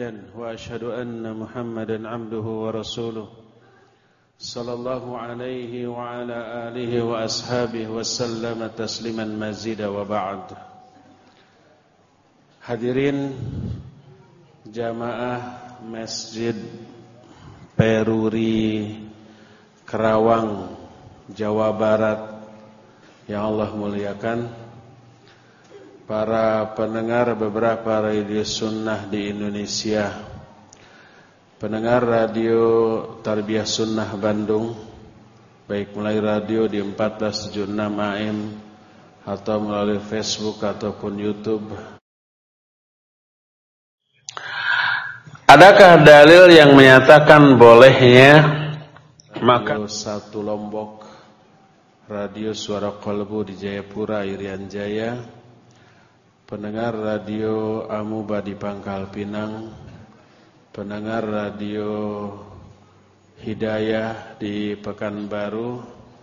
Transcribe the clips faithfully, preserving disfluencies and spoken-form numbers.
حميدا وأشهد أن محمدا عبده ورسوله صلى الله عليه وعلى آله وأصحابه وسلم تسليما مزيدا وبعد. Hadirin jamaah Masjid Peruri Kerawang, Jawa Barat yang Allah muliakan, para pendengar beberapa radio sunnah di Indonesia, pendengar radio Tarbiyah Sunnah Bandung, baik melalui radio di empat belas tujuh puluh enam A M atau melalui Facebook ataupun YouTube. Adakah dalil yang menyatakan bolehnya makan satu Lombok, radio Suara Kolbu di Jayapura, Irian Jaya, pendengar radio Amuba di Pangkal Pinang, pendengar radio Hidayah di Pekanbaru,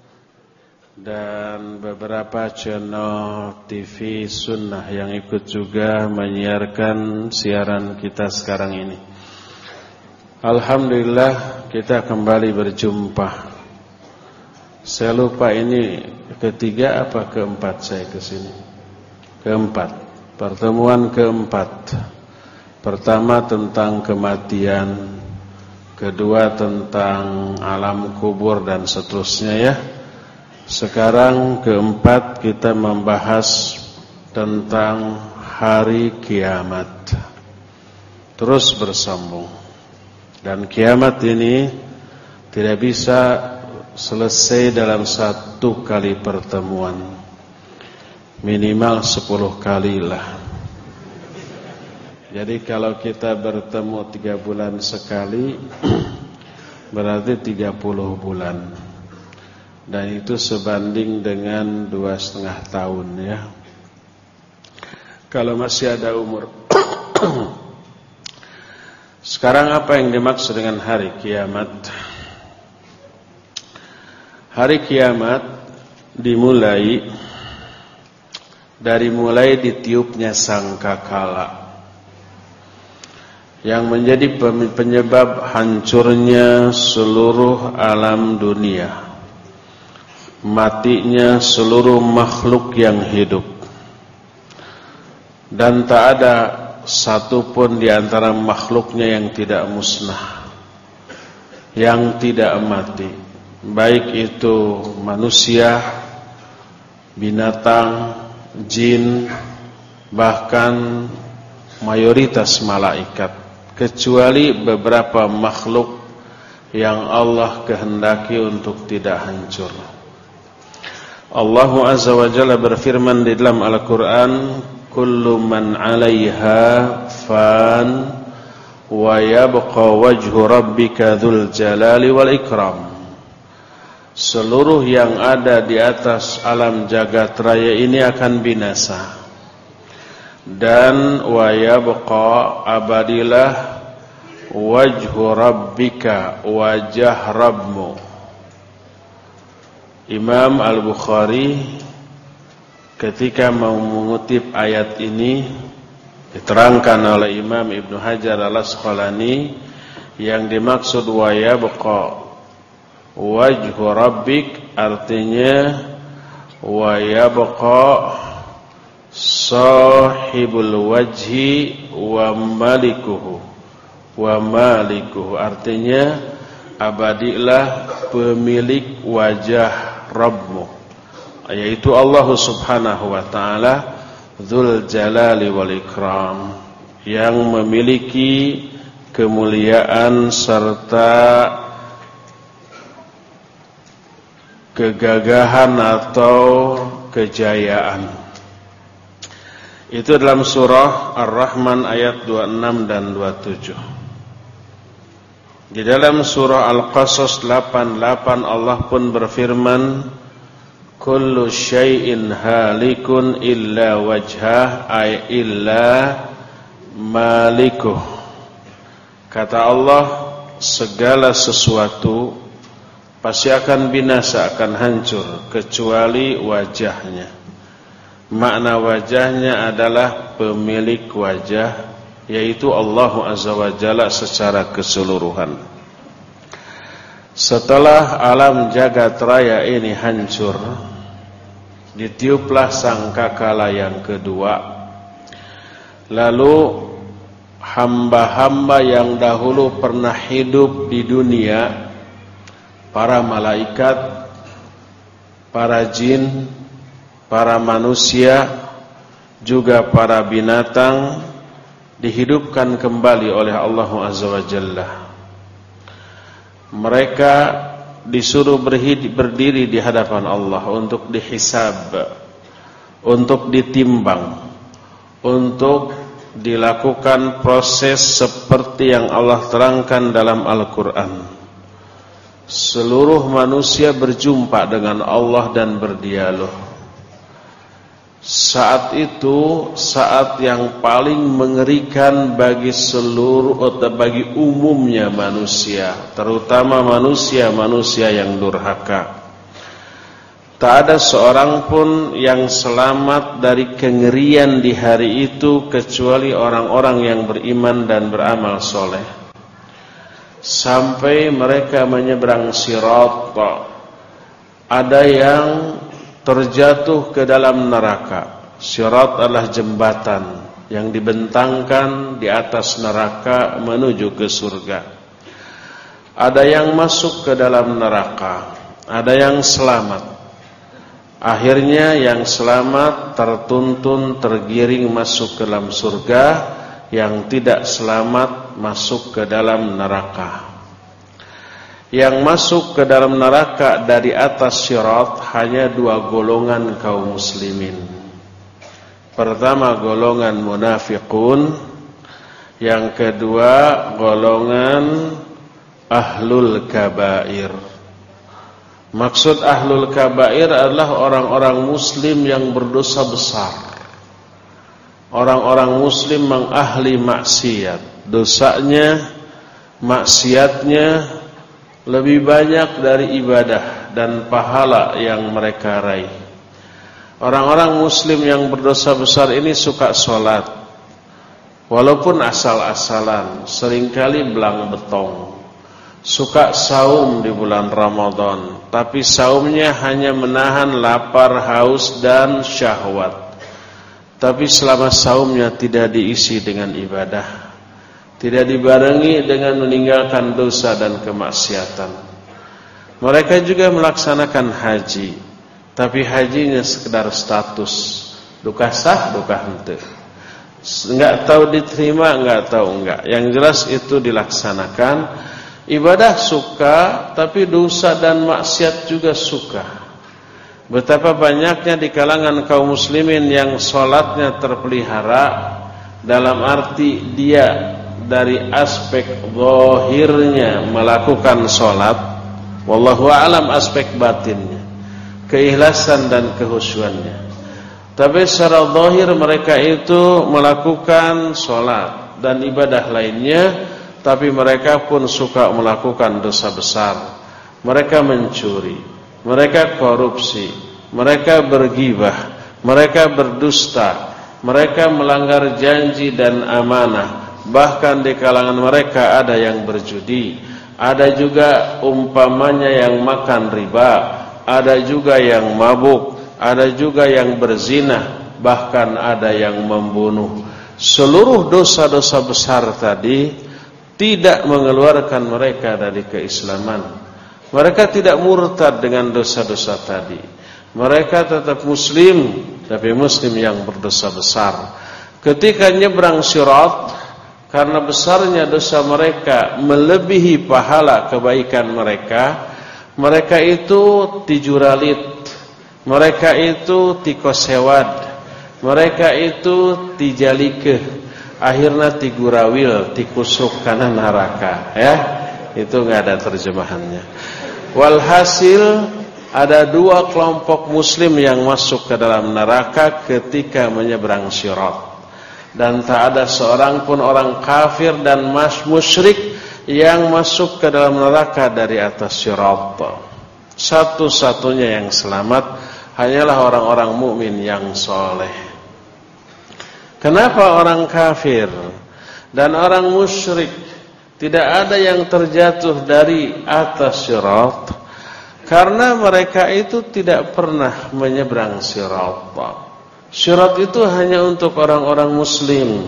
dan beberapa channel T V Sunnah yang ikut juga menyiarkan siaran kita sekarang ini. Alhamdulillah kita kembali berjumpa. Saya lupa ini ketiga apa keempat saya kesini. Keempat, pertemuan keempat. Pertama tentang kematian, kedua tentang alam kubur dan seterusnya ya. Sekarang keempat kita membahas tentang hari kiamat. Terus bersambung. Dan kiamat ini tidak bisa selesai dalam satu kali pertemuan. Minimal sepuluh kali lah. Jadi kalau kita bertemu tiga bulan sekali, berarti tiga puluh bulan. Dan itu sebanding dengan dua setengah tahun ya. Kalau masih ada umur. Sekarang apa yang dimaksud dengan hari kiamat? Hari kiamat dimulai dari mulai ditiupnya sangkakala, yang menjadi penyebab hancurnya seluruh alam dunia, matinya seluruh makhluk yang hidup, dan tak ada satu pun di antara makhluknya yang tidak musnah, yang tidak mati, baik itu manusia, binatang, jin, bahkan mayoritas malaikat, kecuali beberapa makhluk yang Allah kehendaki untuk tidak hancur. Allah Azza wa Jalla berfirman di dalam Al-Quran, kullu man 'alaiha fan wa yabqa wajhu rabbika dzul jalali wal ikram. Seluruh yang ada di atas alam jagat raya ini akan binasa, dan wa yabqa abadilah wajhu rabbika, wajah Rabbmu. Imam Al-Bukhari ketika mau mengutip ayat ini, diterangkan oleh Imam Ibnu Hajar Al-Asqalani, yang dimaksud wa yabqa wajhu rabbik artinya wa yabqa sahibul wajhi wa malikuhu, wa malikuhu artinya abadilah pemilik wajah Rabbmu, yaitu Allah Subhanahu wa ta'ala Dzul Jalali wal Ikram, yang memiliki kemuliaan serta kegagahan atau kejayaan. Itu dalam surah Ar-Rahman ayat dua puluh enam dan dua puluh tujuh. Di dalam surah Al-Qasas delapan puluh delapan Allah pun berfirman, kullu syai'in halikun illa wajhah, ay illa malikuh. Kata Allah, segala sesuatu pasti akan binasa, akan hancur, kecuali wajahnya. Makna wajahnya adalah pemilik wajah, yaitu Allah Azza wa Jalla secara keseluruhan. Setelah alam jagat raya ini hancur, ditiuplah sangkakala yang kedua. Lalu hamba-hamba yang dahulu pernah hidup di dunia, para malaikat, para jin, para manusia, juga para binatang, dihidupkan kembali oleh Allah Azza wa Jalla. Mereka disuruh berdiri di hadapan Allah untuk dihisab, untuk ditimbang, untuk dilakukan proses seperti yang Allah terangkan dalam Al-Quran. Seluruh manusia berjumpa dengan Allah dan berdialog. Saat itu saat yang paling mengerikan bagi seluruh atau bagi umumnya manusia, terutama manusia-manusia yang durhaka. Tak ada seorang pun yang selamat dari kengerian di hari itu kecuali orang-orang yang beriman dan beramal soleh. Sampai mereka menyeberang sirat, ada yang terjatuh ke dalam neraka. Sirat adalah jembatan yang dibentangkan di atas neraka menuju ke surga. Ada yang masuk ke dalam neraka, ada yang selamat. Akhirnya yang selamat tertuntun tergiring masuk ke dalam surga, yang tidak selamat masuk ke dalam neraka. Yang masuk ke dalam neraka dari atas sirat hanya dua golongan kaum muslimin. Pertama golongan munafiqun, yang kedua golongan ahlul kabair. Maksud ahlul kabair adalah orang-orang muslim yang berdosa besar. Orang-orang muslim yang ahli maksiat, dosanya, maksiatnya lebih banyak dari ibadah dan pahala yang mereka raih. Orang-orang muslim yang berdosa besar ini suka sholat, walaupun asal-asalan, seringkali belang betong. Suka saum di bulan Ramadan, tapi saumnya hanya menahan lapar, haus, dan syahwat. Tapi selama saumnya tidak diisi dengan ibadah, tidak dibarengi dengan meninggalkan dosa dan kemaksiatan. Mereka juga melaksanakan haji, tapi hajinya sekedar status, duka sah, duka hente. Enggak tahu diterima, enggak tahu enggak. Yang jelas itu dilaksanakan. Ibadah suka, tapi dosa dan maksiat juga suka. Betapa banyaknya di kalangan kaum muslimin yang sholatnya terpelihara, dalam arti dia dari aspek zahirnya melakukan sholat, wallahu a'lam aspek batinnya, keikhlasan dan kehusyuannya. Tapi secara zahir mereka itu melakukan sholat dan ibadah lainnya, tapi mereka pun suka melakukan dosa besar. Mereka mencuri, mereka korupsi, mereka bergibah, mereka berdusta, mereka melanggar janji dan amanah. Bahkan di kalangan mereka ada yang berjudi, ada juga umpamanya yang makan riba, ada juga yang mabuk, ada juga yang berzina, bahkan ada yang membunuh. Seluruh dosa-dosa besar tadi tidak mengeluarkan mereka dari keislaman. Mereka tidak murtad dengan dosa-dosa tadi. Mereka tetap muslim, tapi muslim yang berdosa besar. Ketika nyebrang sirat, karena besarnya dosa mereka melebihi pahala kebaikan mereka, mereka itu tijuralit, mereka itu tikosewad, mereka itu tijalikeh. Akhirnya tigurawil, tikusuk karena neraka, ya. Itu enggak ada terjemahannya. Walhasil ada dua kelompok muslim yang masuk ke dalam neraka ketika menyeberang sirat. Dan tak ada seorang pun orang kafir dan mas musyrik yang masuk ke dalam neraka dari atas sirat. Satu-satunya yang selamat hanyalah orang-orang mukmin yang soleh. Kenapa orang kafir dan orang musyrik tidak ada yang terjatuh dari atas sirat karena mereka itu tidak pernah menyeberang sirat. Sirat itu hanya untuk orang-orang muslim.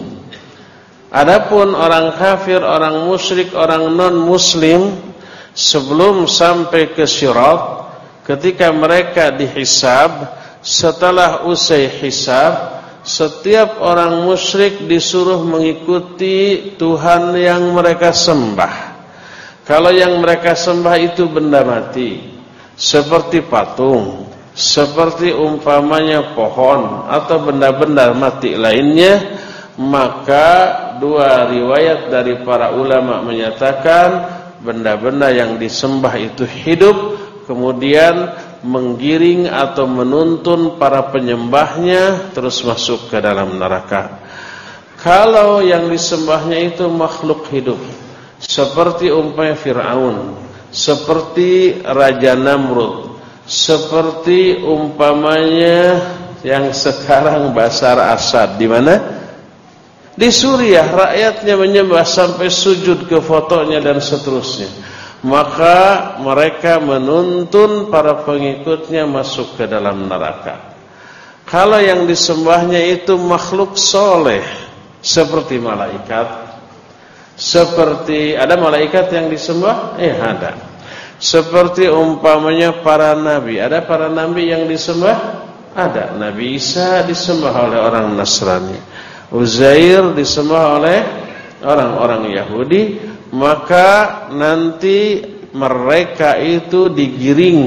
Adapun orang kafir, orang musyrik, orang non-muslim, sebelum sampai ke sirat, ketika mereka dihisab, setelah usai hisab, setiap orang musyrik disuruh mengikuti Tuhan yang mereka sembah. Kalau yang mereka sembah itu benda mati, seperti patung, seperti umpamanya pohon atau benda-benda mati lainnya, maka dua riwayat dari para ulama menyatakan benda-benda yang disembah itu hidup, kemudian menggiring atau menuntun para penyembahnya terus masuk ke dalam neraka. Kalau yang disembahnya itu makhluk hidup, seperti umpamanya Fir'aun, seperti Raja Namrud, seperti umpamanya yang sekarang Bashar Assad, di mana? Di Suriah, rakyatnya menyembah sampai sujud ke fotonya dan seterusnya. Maka mereka menuntun para pengikutnya masuk ke dalam neraka. Kalau yang disembahnya itu makhluk soleh, seperti malaikat, seperti ada malaikat yang disembah, eh ada. Seperti umpamanya para nabi, ada para nabi yang disembah, ada. Nabi Isa disembah oleh orang Nasrani, Uzair disembah oleh orang-orang Yahudi. Maka nanti mereka itu digiring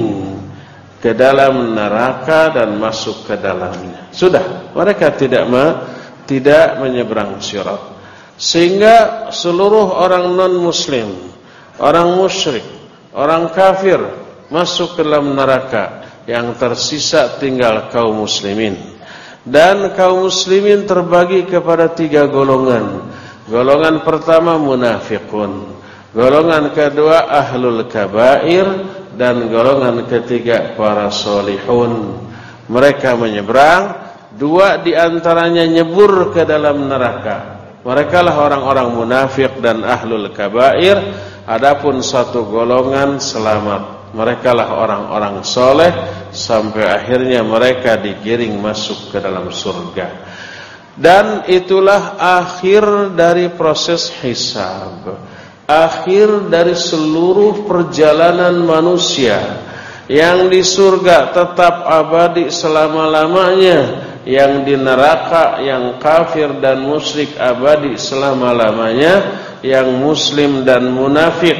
ke dalam neraka dan masuk ke dalamnya. Sudah, mereka tidak me, tidak menyeberang sirat. Sehingga seluruh orang non-muslim, orang musyrik, orang kafir masuk ke dalam neraka. Yang tersisa tinggal kaum muslimin. Dan kaum muslimin terbagi kepada tiga golongan. Golongan pertama munafiqun, golongan kedua ahlul kabair, dan golongan ketiga para solihun. Mereka menyeberang, dua diantaranya nyebur ke dalam neraka. Mereka lah orang-orang munafik dan ahlul kabair. Adapun satu golongan selamat, mereka lah orang-orang soleh, sampai akhirnya mereka digiring masuk ke dalam surga. Dan itulah akhir dari proses hisab, akhir dari seluruh perjalanan manusia. Yang di surga tetap abadi selama-lamanya, yang di neraka, yang kafir dan musyrik abadi selama-lamanya, yang muslim dan munafik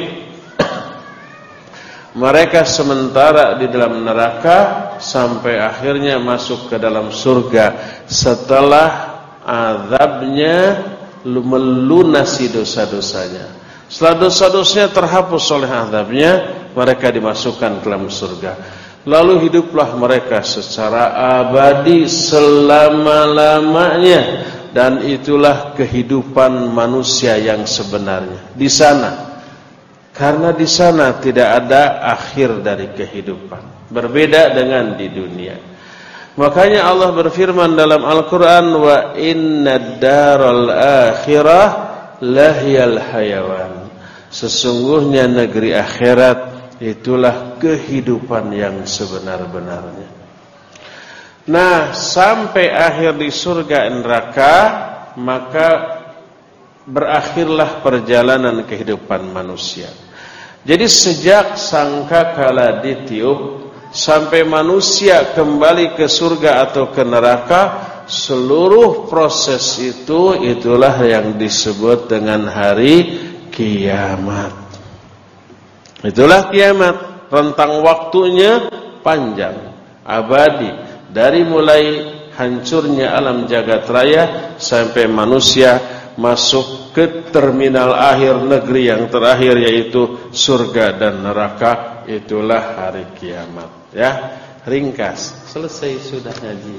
mereka sementara di dalam neraka sampai akhirnya masuk ke dalam surga setelah azabnya melunasi dosa-dosanya. Setelah dosa-dosanya terhapus oleh azabnya, mereka dimasukkan ke dalam surga. Lalu hiduplah mereka secara abadi selama-lamanya. Dan itulah kehidupan manusia yang sebenarnya di sana. Karena di sana tidak ada akhir dari kehidupan, berbeda dengan di dunia. Makanya Allah berfirman dalam Al-Quran, wa inna daral akhirah lahiyal hayawan. Sesungguhnya negeri akhirat itulah kehidupan yang sebenar-benarnya. Nah, sampai akhir di surga neraka, maka berakhirlah perjalanan kehidupan manusia. Jadi sejak sangkakala ditiup sampai manusia kembali ke surga atau ke neraka, seluruh proses itu itulah yang disebut dengan hari kiamat. Itulah kiamat. Rentang waktunya panjang, abadi, dari mulai hancurnya alam jagat raya sampai manusia masuk ke terminal akhir negeri yang terakhir, yaitu surga dan neraka. Itulah hari kiamat. Ya, ringkas, selesai sudah ngaji.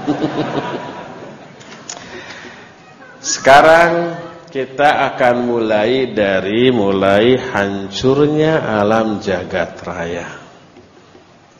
Sekarang kita akan mulai dari mulai hancurnya alam jagat raya.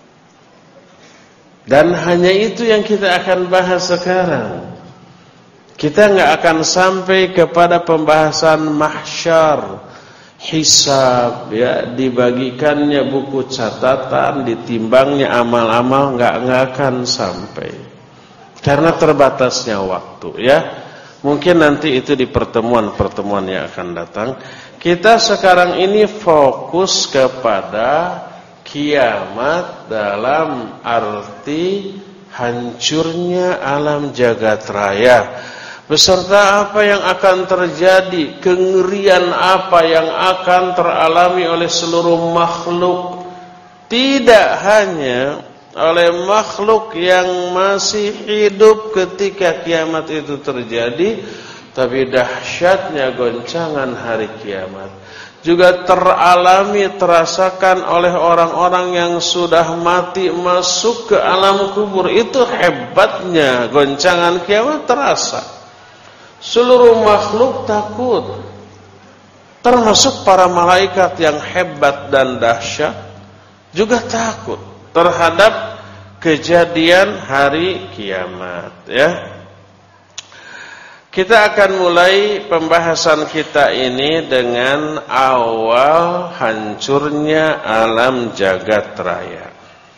Dan hanya itu yang kita akan bahas sekarang. Kita nggak akan sampai kepada pembahasan mahsyar, hisab, ya, dibagikannya buku catatan, ditimbangnya amal-amal, nggak nggak akan sampai karena terbatasnya waktu, ya. Mungkin nanti itu di pertemuan-pertemuan yang akan datang. Kita sekarang ini fokus kepada kiamat dalam arti hancurnya alam jagat raya, beserta apa yang akan terjadi, kengerian apa yang akan teralami oleh seluruh makhluk. Tidak hanya oleh makhluk yang masih hidup ketika kiamat itu terjadi, tapi dahsyatnya goncangan hari kiamat juga teralami, terasakan oleh orang-orang yang sudah mati masuk ke alam kubur. Itu hebatnya goncangan kiamat terasa. Seluruh makhluk takut, termasuk para malaikat yang hebat dan dahsyat juga takut terhadap kejadian hari kiamat, ya. Kita akan mulai pembahasan kita ini dengan awal hancurnya alam jagat raya.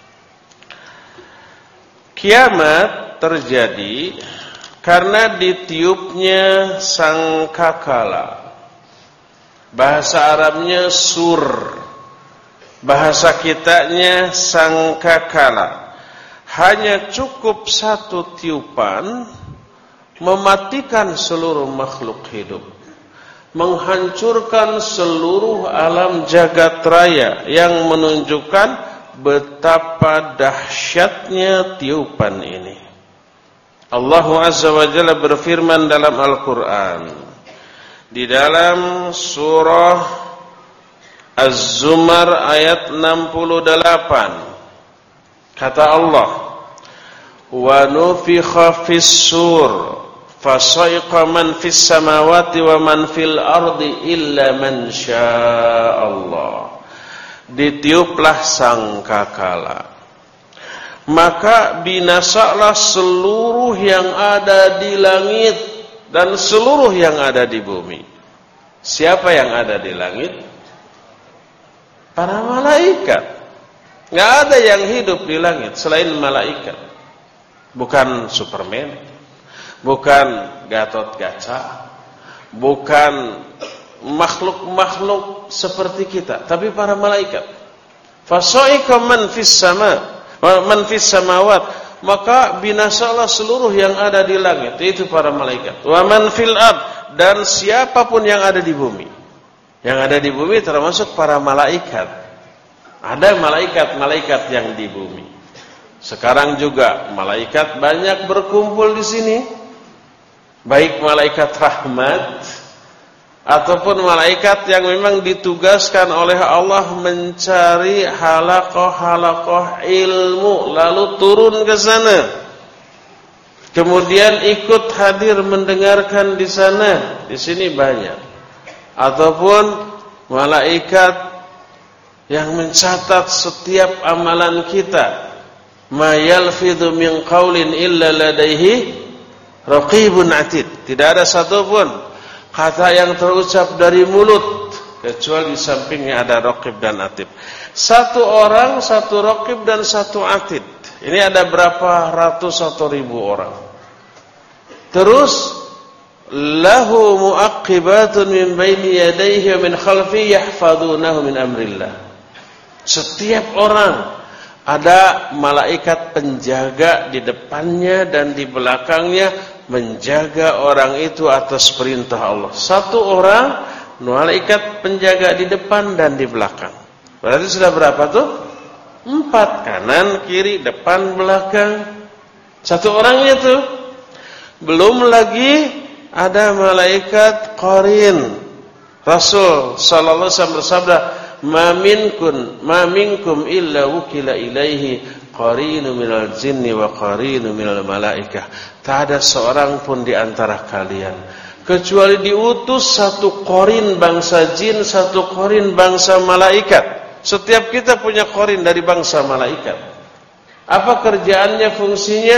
Kiamat terjadi karena ditiupnya sangkakala. Bahasa Arabnya sur, bahasa kitanya sangkakala. Hanya cukup satu tiupan mematikan seluruh makhluk hidup, menghancurkan seluruh alam jagat raya, yang menunjukkan betapa dahsyatnya tiupan ini. Allah Azza wa Jalla berfirman dalam Al-Quran, di dalam surah Az-Zumar ayat enam puluh delapan, kata Allah, wa nufikha fis-sur fasaiqa man fis samawati wa man fil ardi illa man sya'allah. Ditiuplah sangkakala, maka binasalah seluruh yang ada di langit dan seluruh yang ada di bumi. Siapa yang ada di langit? Para malaikat. Nggak ada yang hidup di langit selain malaikat. Bukan Superman, bukan Gatot Kaca, bukan makhluk-makhluk seperti kita, tapi para malaikat. Fasaiqa man fis sama, man fis samawat, maka binasalah seluruh yang ada di langit, itu para malaikat. Wa man fil ard, dan siapapun yang ada di bumi. Yang ada di bumi termasuk para malaikat. Ada malaikat-malaikat yang di bumi. Sekarang juga malaikat banyak berkumpul di sini, baik malaikat rahmat ataupun malaikat yang memang ditugaskan oleh Allah mencari halaqah-halaqah ilmu, lalu turun ke sana, kemudian ikut hadir mendengarkan di sana. Di sini banyak. Ataupun malaikat yang mencatat setiap amalan kita. Ma yalfidhu min qaulin illa ladaihi raqibun atid. Tidak ada satupun kata yang terucap dari mulut kecuali di sampingnya ada raqib dan atid. Satu orang, satu raqib dan satu atid. Ini ada berapa ratus atau ribu orang. Terus lahu muaqqibatun min baini yadayhi wa min khalfihi yahfazunahu min amrillah. Setiap orang ada malaikat penjaga di depannya dan di belakangnya menjaga orang itu atas perintah Allah. Satu orang malaikat penjaga di depan dan di belakang. Berarti sudah berapa tuh? Empat, kanan, kiri, depan, belakang. Satu orangnya tuh. Belum lagi ada malaikat qarin. Rasul sallallahu alaihi wasallam bersabda, ma minkum ma minkum illa wukila ilaihi qarinu minal jinni wa qarinu minal malaikah. Tak ada seorang pun di antara kalian kecuali diutus satu qarin bangsa jin, satu qarin bangsa malaikat. Setiap kita punya qarin dari bangsa malaikat. Apa kerjaannya, fungsinya?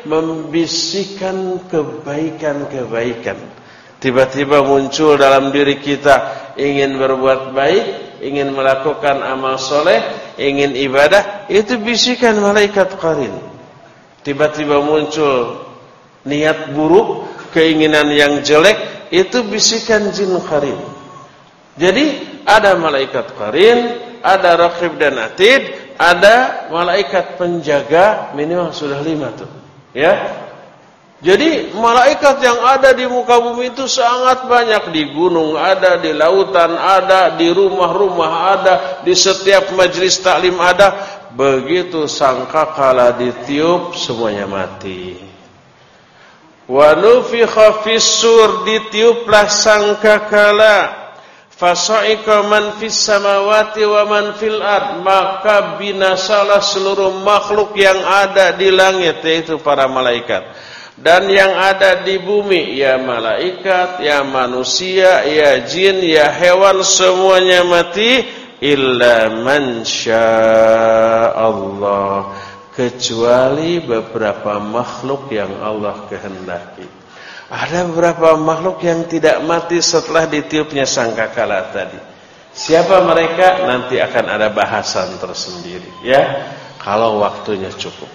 membisikkan kebaikan-kebaikan. Tiba-tiba muncul dalam diri kita ingin berbuat baik, ingin melakukan amal soleh, ingin ibadah, itu bisikan malaikat qarin. Tiba-tiba muncul niat buruk, keinginan yang jelek, itu bisikan jin qarin. Jadi ada malaikat qarin, ada raqib dan atid, ada malaikat penjaga, minimal sudah lima tuh, ya. Jadi malaikat yang ada di muka bumi itu sangat banyak. Di gunung ada, di lautan ada, di rumah-rumah ada, di setiap majelis taklim ada. Begitu sangkakala ditiup, semuanya mati. Wa nufikha fis-sur, ditiuplah sangkakala. Fasa'iqa man fis samawati wa man fil ard, maka binasalah seluruh makhluk yang ada di langit, yaitu para malaikat. Dan yang ada di bumi, ya malaikat, ya manusia, ya jin, ya hewan, semuanya mati. Illa man sya'allah, kecuali beberapa makhluk yang Allah kehendaki. Ada beberapa makhluk yang tidak mati setelah ditiupnya sangkakala tadi. Siapa mereka? Nanti akan ada bahasan tersendiri, ya, kalau waktunya cukup.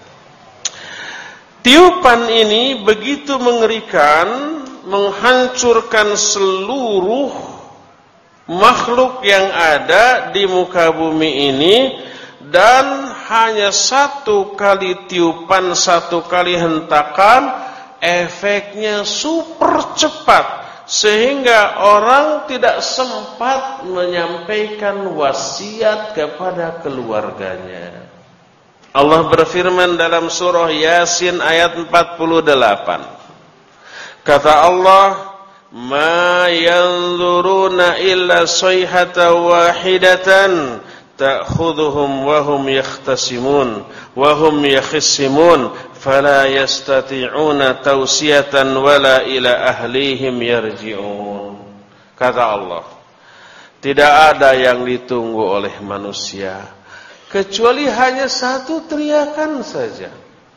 Tiupan ini begitu mengerikan, menghancurkan seluruh makhluk yang ada di muka bumi ini, dan hanya satu kali tiupan, satu kali hentakan, efeknya super cepat, sehingga orang tidak sempat menyampaikan wasiat kepada keluarganya. Allah berfirman dalam surah Yasin ayat empat puluh delapan. Kata Allah, "Ma yanzuruna illa sayhata wahidatan ta'khudhuhum wa hum yakhtasimun wa hum yakhsimun fala yastati'una tawsiyatan wala ila ahlihim yarji'un." Kata Allah, tidak ada yang ditunggu oleh manusia kecuali hanya satu teriakan saja.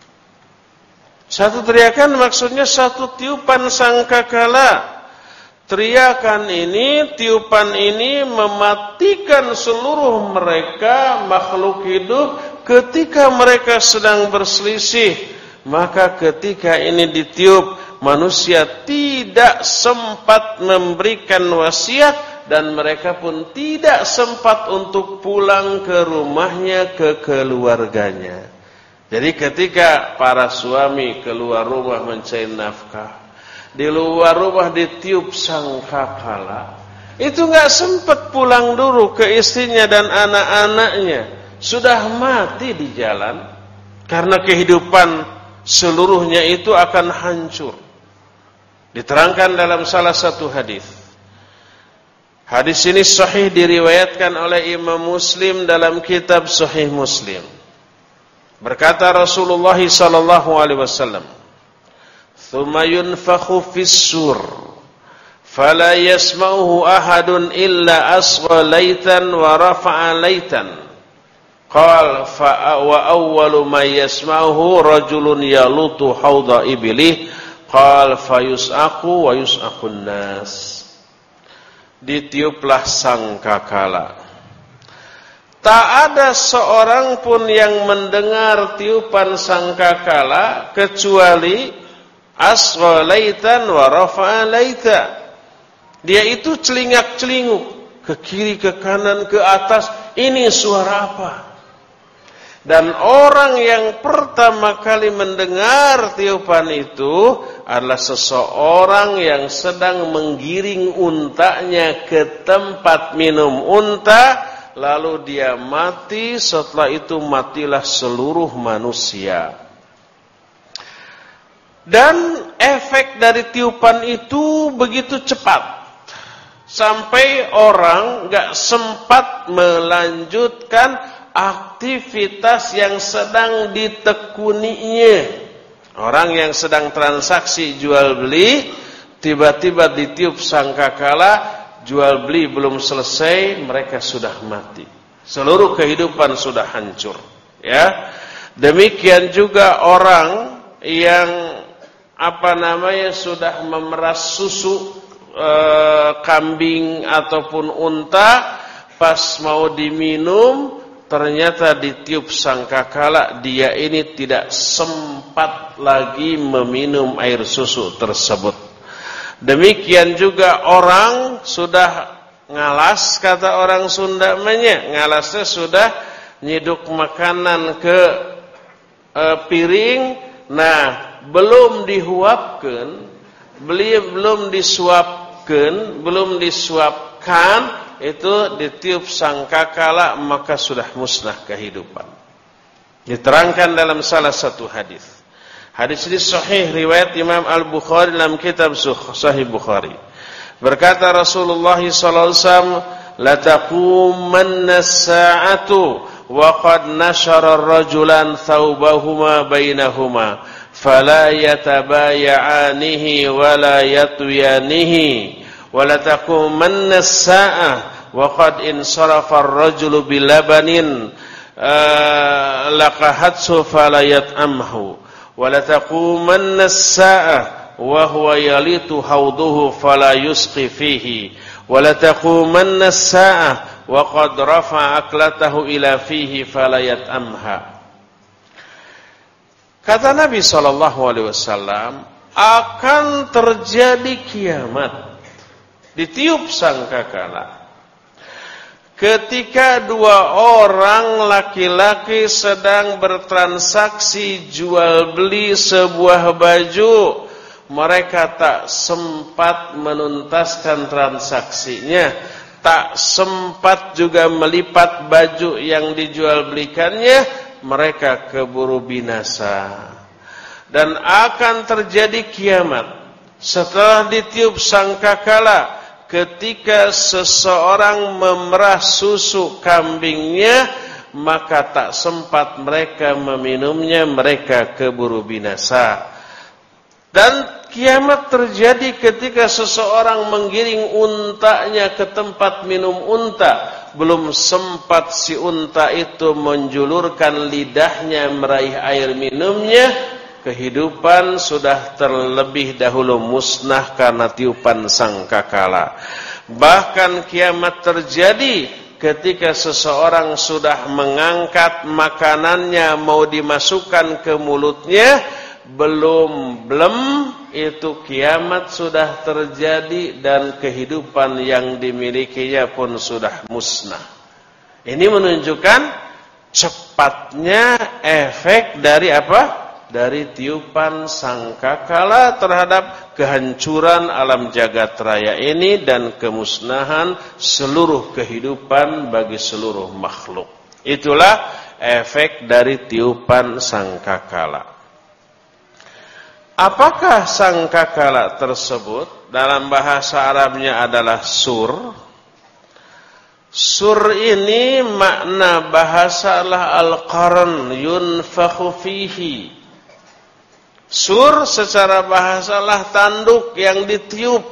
Satu teriakan maksudnya satu tiupan sangkakala. Teriakan ini, tiupan ini mematikan seluruh mereka makhluk hidup ketika mereka sedang berselisih. Maka ketika ini ditiup, manusia tidak sempat memberikan wasiat, dan mereka pun tidak sempat untuk pulang ke rumahnya, ke keluarganya. Jadi ketika para suami keluar rumah mencari nafkah, di luar rumah ditiup sangkakala, itu nggak sempat pulang dulu ke istrinya dan anak-anaknya, sudah mati di jalan, karena kehidupan seluruhnya itu akan hancur. Diterangkan dalam salah satu hadis. Hadis ini sahih, diriwayatkan oleh Imam Muslim dalam kitab Sahih Muslim. Berkata Rasulullah sallallahu alaihi wasallam, "Tsumma yunfakhu fis-sur, fala yasma'uhu ahadun illa asgha laitan wa rafa'a laitan." Qala fa wa awwalu ma yasma'uhu rajulun yalutu hawda ibilih, qala fa yus'aqu wa yus'aqun nas. Ditiuplah sangkakala. Tak ada seorang pun yang mendengar tiupan sangkakala kecuali asgha laitan wa rafa'a laita. Dia itu celingak-celinguk ke kiri, ke kanan, ke atas. Ini suara apa? Dan orang yang pertama kali mendengar tiupan itu adalah seseorang yang sedang menggiring untanya ke tempat minum unta, lalu dia mati. Setelah itu matilah seluruh manusia. Dan efek dari tiupan itu begitu cepat, sampai orang gak sempat melanjutkan aktivitas yang sedang ditekuninya. Orang yang sedang transaksi jual beli, tiba-tiba ditiup sangkakala, jual beli belum selesai, mereka sudah mati. Seluruh kehidupan sudah hancur. Ya, demikian juga orang yang apa namanya sudah memeras susu e, kambing ataupun unta, pas mau diminum ternyata ditiup sangkakala dia ini tidak sempat lagi meminum air susu tersebut. Demikian juga orang sudah ngalas, kata orang Sunda manya, ngalasnya sudah nyiduk makanan ke e, piring, nah belum dihuapkan, belum disuapkan, belum disuapkan, itu ditiup sangkakala maka sudah musnah kehidupan. Diterangkan dalam salah satu hadis. Hadis ini sahih riwayat Imam Al-Bukhari dalam kitab Sahih Bukhari. Berkata Rasulullah sallallahu alaihi wasallam, "La taqumanna as-sa'atu wa qad nashara ar-rajulan thawbahuma bainahuma." Fala yatabaya'anihi wala yatuyanihi wala taqumanna as-sa'ah wa qad insarafa ar-rajulu bilabanin laqahatsu fala yat'amhu wala taqumanna as-sa'ah wa huwa yalitu hawduhu fala yusqi fihi wala taqumanna as-sa'ah wa qad rafa'a aklatahu ila fihi fala yat'amha. Kata Nabi sallallahu alaihi wasallam, akan terjadi kiamat, ditiup sangkakala, ketika dua orang laki-laki sedang bertransaksi jual beli sebuah baju, mereka tak sempat menuntaskan transaksinya, tak sempat juga melipat baju yang dijual belikannya, mereka keburu binasa. Dan akan terjadi kiamat setelah ditiup sangkakala, ketika seseorang memerah susu kambingnya, maka tak sempat mereka meminumnya, mereka keburu binasa. Dan kiamat terjadi ketika seseorang menggiring untanya ke tempat minum unta, belum sempat si unta itu menjulurkan lidahnya meraih air minumnya, kehidupan sudah terlebih dahulu musnah karena tiupan sangkakala. Bahkan kiamat terjadi ketika seseorang sudah mengangkat makanannya mau dimasukkan ke mulutnya, belum belum itu kiamat sudah terjadi dan kehidupan yang dimilikinya pun sudah musnah. Ini menunjukkan cepatnya efek dari apa? Dari tiupan sangkakala terhadap kehancuran alam jagat raya ini dan kemusnahan seluruh kehidupan bagi seluruh makhluk. Itulah efek dari tiupan sangkakala. Apakah sangkakala tersebut? Dalam bahasa Arabnya adalah sur. Sur ini makna bahasa adalah al-qarn yunfakhu fihi. Sur secara bahasa adalah tanduk yang ditiup.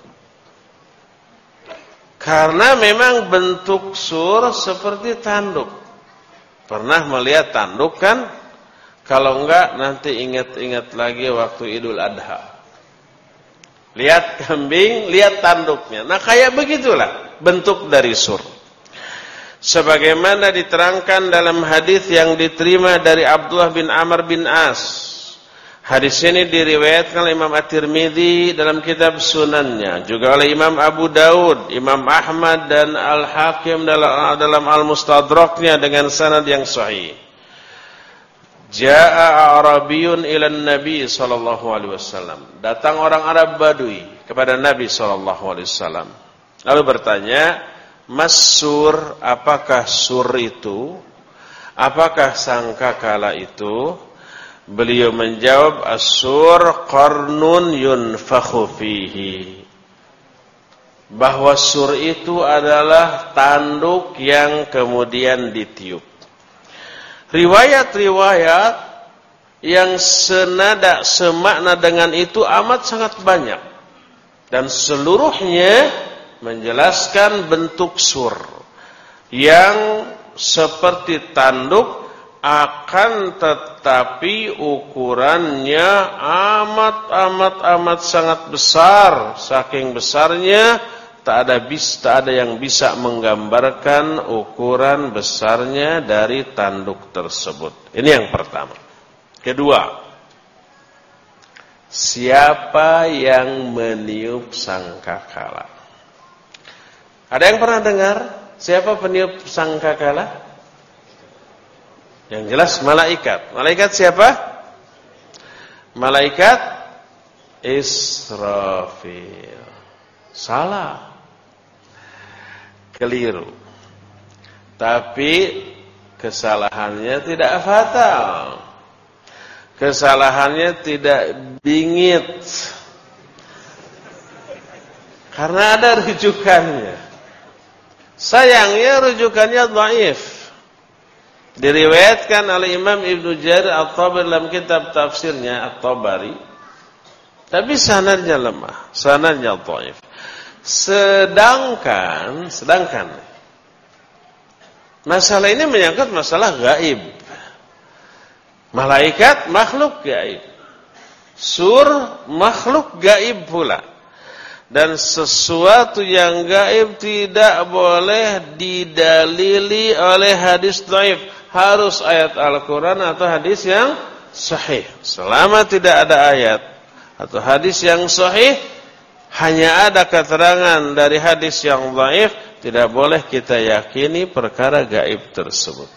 Karena memang bentuk sur seperti tanduk. Pernah melihat tanduk kan? Kalau enggak nanti ingat-ingat lagi waktu Idul Adha. Lihat kambing, lihat tanduknya. Nah kayak begitulah bentuk dari sur. Sebagaimana diterangkan dalam hadis yang diterima dari Abdullah bin Amr bin As. Hadis ini diriwayatkan oleh Imam At-Tirmidzi dalam kitab Sunannya, juga oleh Imam Abu Daud, Imam Ahmad dan Al-Hakim dalam, dalam Al-Mustadraknya dengan sanad yang sahih. Ja'a Arabiyun ilan Nabi sallallahu alaihi wasallam. Datang orang Arab Badui kepada Nabi sallallahu alaihi wasallam. Lalu bertanya, "Mas-sur, apakah sur itu? Apakah sangkakala itu?" Beliau menjawab, "As-sur qarnun yunfakhu fihi." Bahwa sur itu adalah tanduk yang kemudian ditiup. Riwayat-riwayat yang senada semakna dengan itu amat sangat banyak, dan seluruhnya menjelaskan bentuk sur yang seperti tanduk akan tetapi ukurannya amat amat amat sangat besar, saking besarnya tak ada bis, tak ada yang bisa menggambarkan ukuran besarnya dari tanduk tersebut. Ini yang pertama. Kedua, siapa yang meniup sangkakala? Ada yang pernah dengar siapa peniup sangkakala? Yang jelas malaikat. Malaikat siapa? Malaikat Israfil. Salah. Keliru. Tapi kesalahannya tidak fatal. Kesalahannya tidak bingit. Karena ada rujukannya. Sayangnya rujukannya dhaif. Diriwayatkan oleh Imam Ibnu Jarir At-Tabari dalam kitab tafsirnya At-Tabari. Tapi sanadnya lemah, sanadnya dhaif. Sedangkan sedangkan masalah ini menyangkut masalah gaib. Malaikat makhluk gaib. Sur makhluk gaib pula. Dan sesuatu yang gaib tidak boleh didalili oleh hadis dhaif. Harus ayat Al-Quran atau hadis yang sahih. Selama tidak ada ayat atau hadis yang sahih, hanya ada keterangan dari hadis yang dhaif, tidak boleh kita yakini perkara gaib tersebut.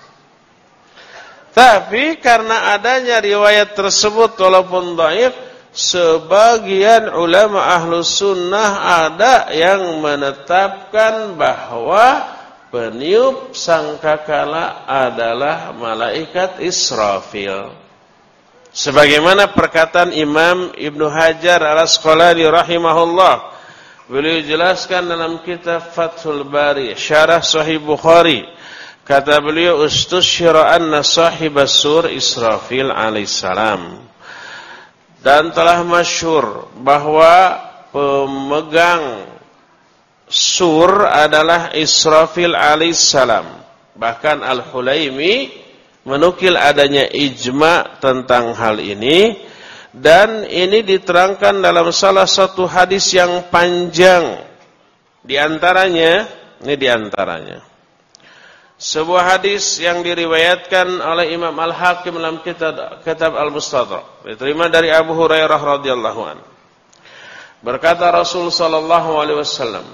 Tapi karena adanya riwayat tersebut walaupun dhaif, sebagian ulama ahlus sunnah ada yang menetapkan bahwa peniup sangkakala adalah malaikat Israfil. Sebagaimana perkataan Imam Ibnu Hajar Al-Asqalani rahimahullah. Beliau jelaskan dalam kitab Fathul Bari, Syarah Sahih Bukhari. Kata beliau, "Ustusyira anna sahibas sur Israfil alaihissalam." Dan telah masyhur bahwa pemegang sur adalah Israfil alaihissalam. Bahkan Al-Hulaimi menukil adanya ijma tentang hal ini. Dan ini diterangkan dalam salah satu hadis yang panjang. Di antaranya, ini di antaranya. Sebuah hadis yang diriwayatkan oleh Imam Al-Hakim dalam kitab, kitab Al-Mustadrak. Diterima dari Abu Hurairah radhiyallahu anhu. Berkata Rasul sallallahu alaihi wasallam,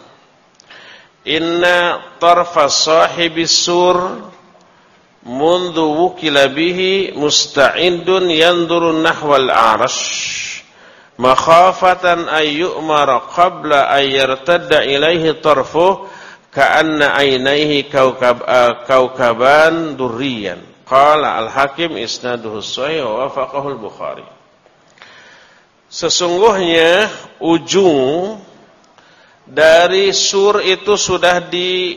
"Inna tarfa sahibis sur mundu wukila bihi musta'indun yandurun nahwal a'rash makhafatan ayyumara qabla ayyartadda ilaihi tarfuh ka'anna aynaihi kaukab, uh, kaukaban durriyan." Qala Al-Hakim isnaduhu sahih wa wafaqahu Al-Bukhari. Sesungguhnya ujung dari sur itu sudah di,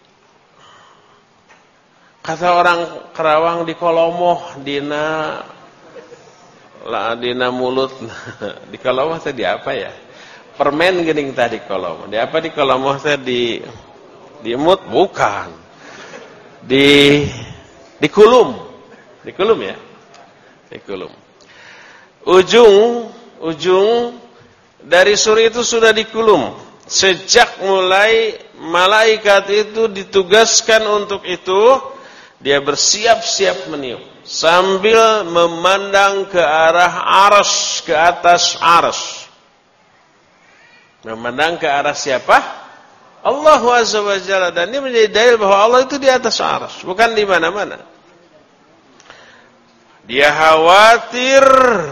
kata orang Kerawang, di kolomoh, dina lah dina mulut. Di kolomoh tadi apa ya? Permen geuning tadi kolomoh. Di apa di kolomoh tadi? Di mut bukan. Di di kulum. Di kulum ya? Di kulum. Ujung ujung dari sur itu sudah dikulum. Sejak mulai malaikat itu ditugaskan untuk itu, dia bersiap-siap meniup sambil memandang ke arah arsy, ke atas arsy. Memandang ke arah siapa? Allah Azza wa Jalla. Dan ini menjadi dalil bahwa Allah itu di atas arsy, bukan di mana-mana. Dia khawatir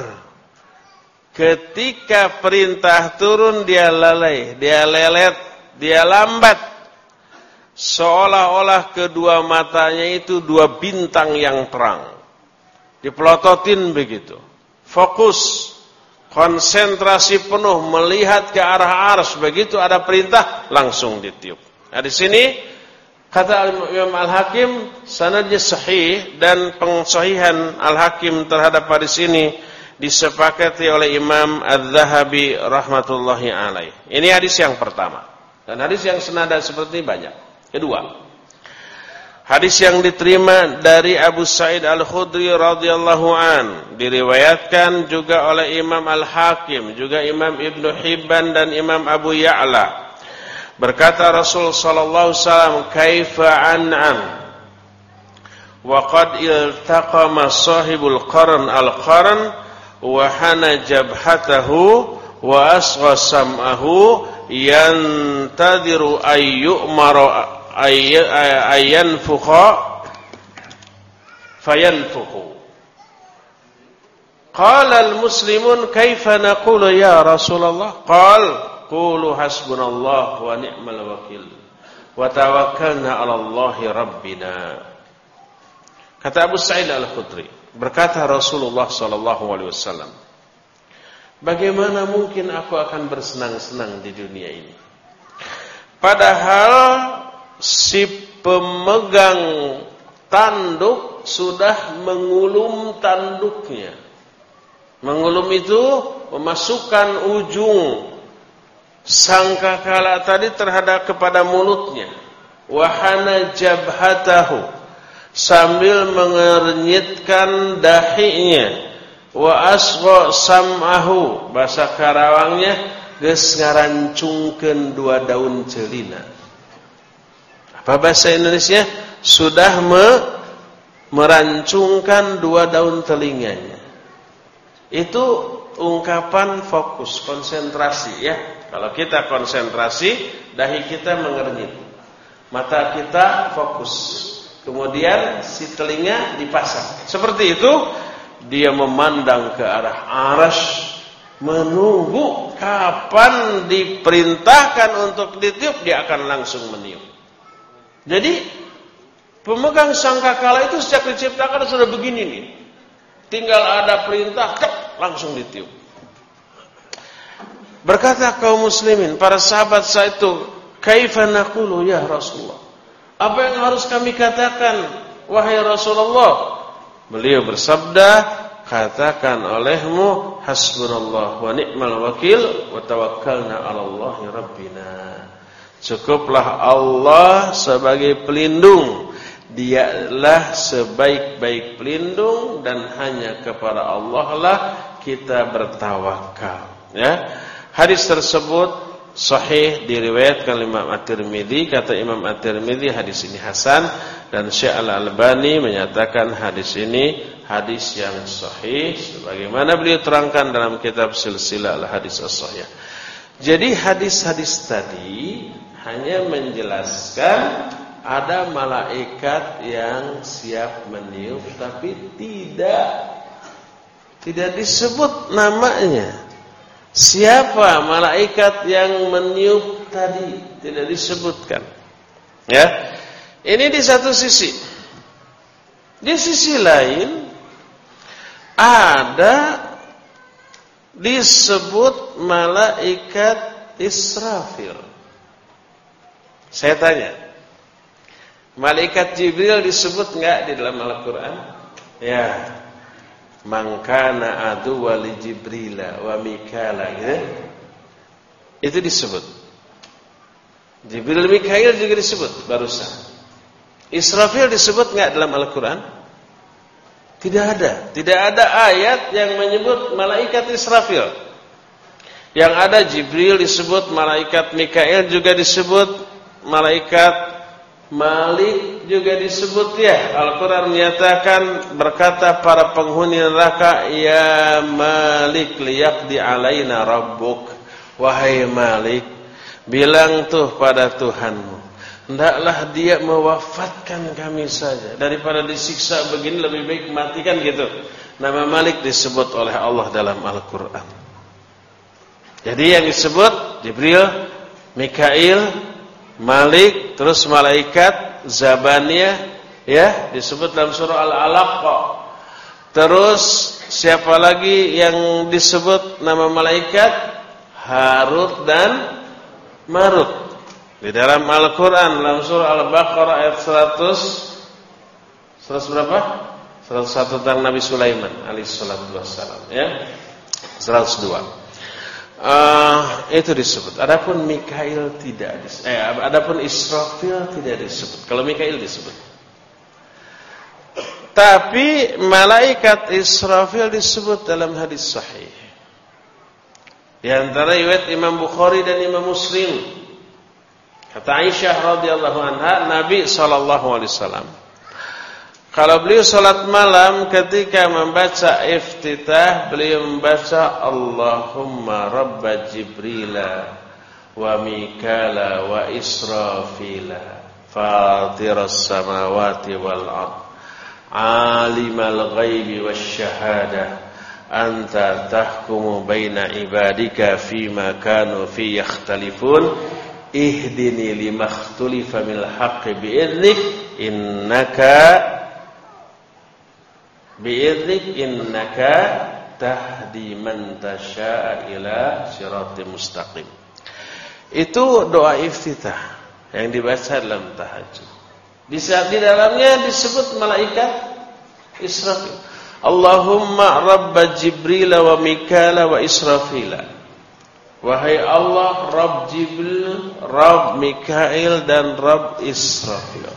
ketika perintah turun dia lalai, dia lelet, dia lambat. Seolah-olah kedua matanya itu dua bintang yang terang. Dipelototin begitu. Fokus, konsentrasi penuh melihat ke arah arsy. Begitu ada perintah langsung ditiup. Nah, di sini kata Imam Al-Hakim sanadnya sahih, dan pengsahihan Al-Hakim terhadap hadis ini disepakati oleh Imam Az-Zahabi rahmatullahi alaih. Ini hadis yang pertama. Dan hadis yang senada seperti ini banyak. Kedua, Hadis yang diterima dari Abu Sa'id Al-Khudri radhiyallahu an, diriwayatkan juga oleh Imam Al-Hakim, juga Imam Ibnu Hibban dan Imam Abu Ya'la. Berkata Rasul sallallahu alaihi wasallam, "Kaifa an'am wa qad iltaqama sahibul qarn al-qarn wa hana jabhatahu wa asgha sam'ahu yantadiru ayyumara ayyanfukha fayanfukhu." Qala al-muslimun kaifa naqulu ya Rasulullah? Qala qulu hasbunallah wa ni'mal wakil wa tawakkalna 'ala Allahi rabbina. Kata Abu Sa'id Al-Khudri, berkata Rasulullah sallallahu alaihi wasallam, bagaimana mungkin aku akan bersenang-senang di dunia ini, padahal si pemegang tanduk sudah mengulum tanduknya. Mengulum itu memasukkan ujung sangkakala tadi terhadap kepada mulutnya. Wahana jabhatahu, sambil mengernyitkan dahinya. Wa asgha sam'ahu, bahasa Karawangnya geus ngarancungkeun dua daun celina. Apa bahasa Indonesia? Sudah me, merancungkan dua daun telinganya. Itu ungkapan fokus, konsentrasi ya. Kalau kita konsentrasi, dahi kita mengernyit, mata kita fokus, kemudian si telinga dipasang. Seperti itu, dia memandang ke arah arasy, menunggu kapan diperintahkan untuk ditiup, dia akan langsung meniup. Jadi pemegang sangkakala itu sejak diciptakan sudah begini nih. Tinggal ada perintah, cek, langsung ditiup. Berkata kaum muslimin, para sahabat saat itu, kaifa naqulu ya Rasulullah? Apa yang harus kami katakan wahai Rasulullah? Beliau bersabda, katakan olehmu hasbunallah wa ni'mal wakil wa tawakkalna 'ala Allahi rabbina. Cukuplah Allah sebagai pelindung, Dialah sebaik-baik pelindung, dan hanya kepada Allah lah kita bertawakal. Ya, hadis tersebut sahih, diriwayatkan oleh Imam At-Tirmidzi. Kata Imam At-Tirmidzi hadis ini hasan, dan Syekh Al-Albani menyatakan hadis ini hadis yang sahih, sebagaimana beliau terangkan dalam kitab Silsilah Al-Hadis As-Sahih. Jadi hadis-hadis tadi hanya menjelaskan ada malaikat yang siap meniup, tapi tidak tidak disebut namanya. Siapa malaikat yang meniup tadi tidak disebutkan. Ya. Ini di satu sisi. Di sisi lain ada disebut malaikat Israfil. Saya tanya, malaikat Jibril disebut enggak di dalam Al-Quran? Ya, man kana aduwwa li Jibrila wa Mikala, gitu. Itu disebut. Jibril, Mikail juga disebut barusan. Israfil disebut enggak dalam Al-Quran? Tidak ada. Tidak ada ayat yang menyebut malaikat Israfil. Yang ada Jibril disebut, malaikat Mikail juga disebut, malaikat Malik juga disebut ya. Al-Quran menyatakan, berkata para penghuni neraka, ya Malik liyaqdi alaina rabbuk. Wahai Malik, bilang tuh pada Tuhanmu, hendaklah dia mewafatkan kami saja, daripada disiksa begini lebih baik matikan, gitu. Nama Malik disebut oleh Allah dalam Al-Quran. Jadi yang disebut Jibril, Mikail, Malik, terus malaikat Zabaniyah, ya, disebut dalam surah Al-Alaq. Terus siapa lagi yang disebut nama malaikat? Harut dan Marut. Di dalam Al-Quran, dalam surah Al-Baqarah ayat seratus, seratus berapa? seratus satu tentang Nabi Sulaiman alaihi salatu wassalam, ya. seratus dua. Uh, itu disebut. Adapun Mikail tidak disebut. Eh, adapun Israfil tidak disebut. Kalau Mikail disebut. Tapi malaikat Israfil disebut dalam hadis sahih. Di antara riwayat Imam Bukhari dan Imam Muslim. Kata Aisyah radhiyallahu anha, Nabi sallallahu alaihi wasallam, kalau beliau salat malam ketika membaca iftitah, beliau membaca Allahumma rabba Jibrila wa Mikala wa Israfila fatiras samawati wal ard alimal ghaibi wasyahada anta tahkumu baina ibadika fima kanu fi yakhtalifun ihdini lima ikhtulifa minal haqqi bi'idnik innaka bi'idnik innaka tahdi man tasya'a ila siratim mustaqim. Itu doa iftitah yang dibaca dalam tahajud. Di saat di dalamnya disebut malaikat Israfil. Allahumma rabba Jibril wa Mikala wa Israfila. Wahai Allah, Rabb Jibril, Rabb Mikail dan Rabb Israfil.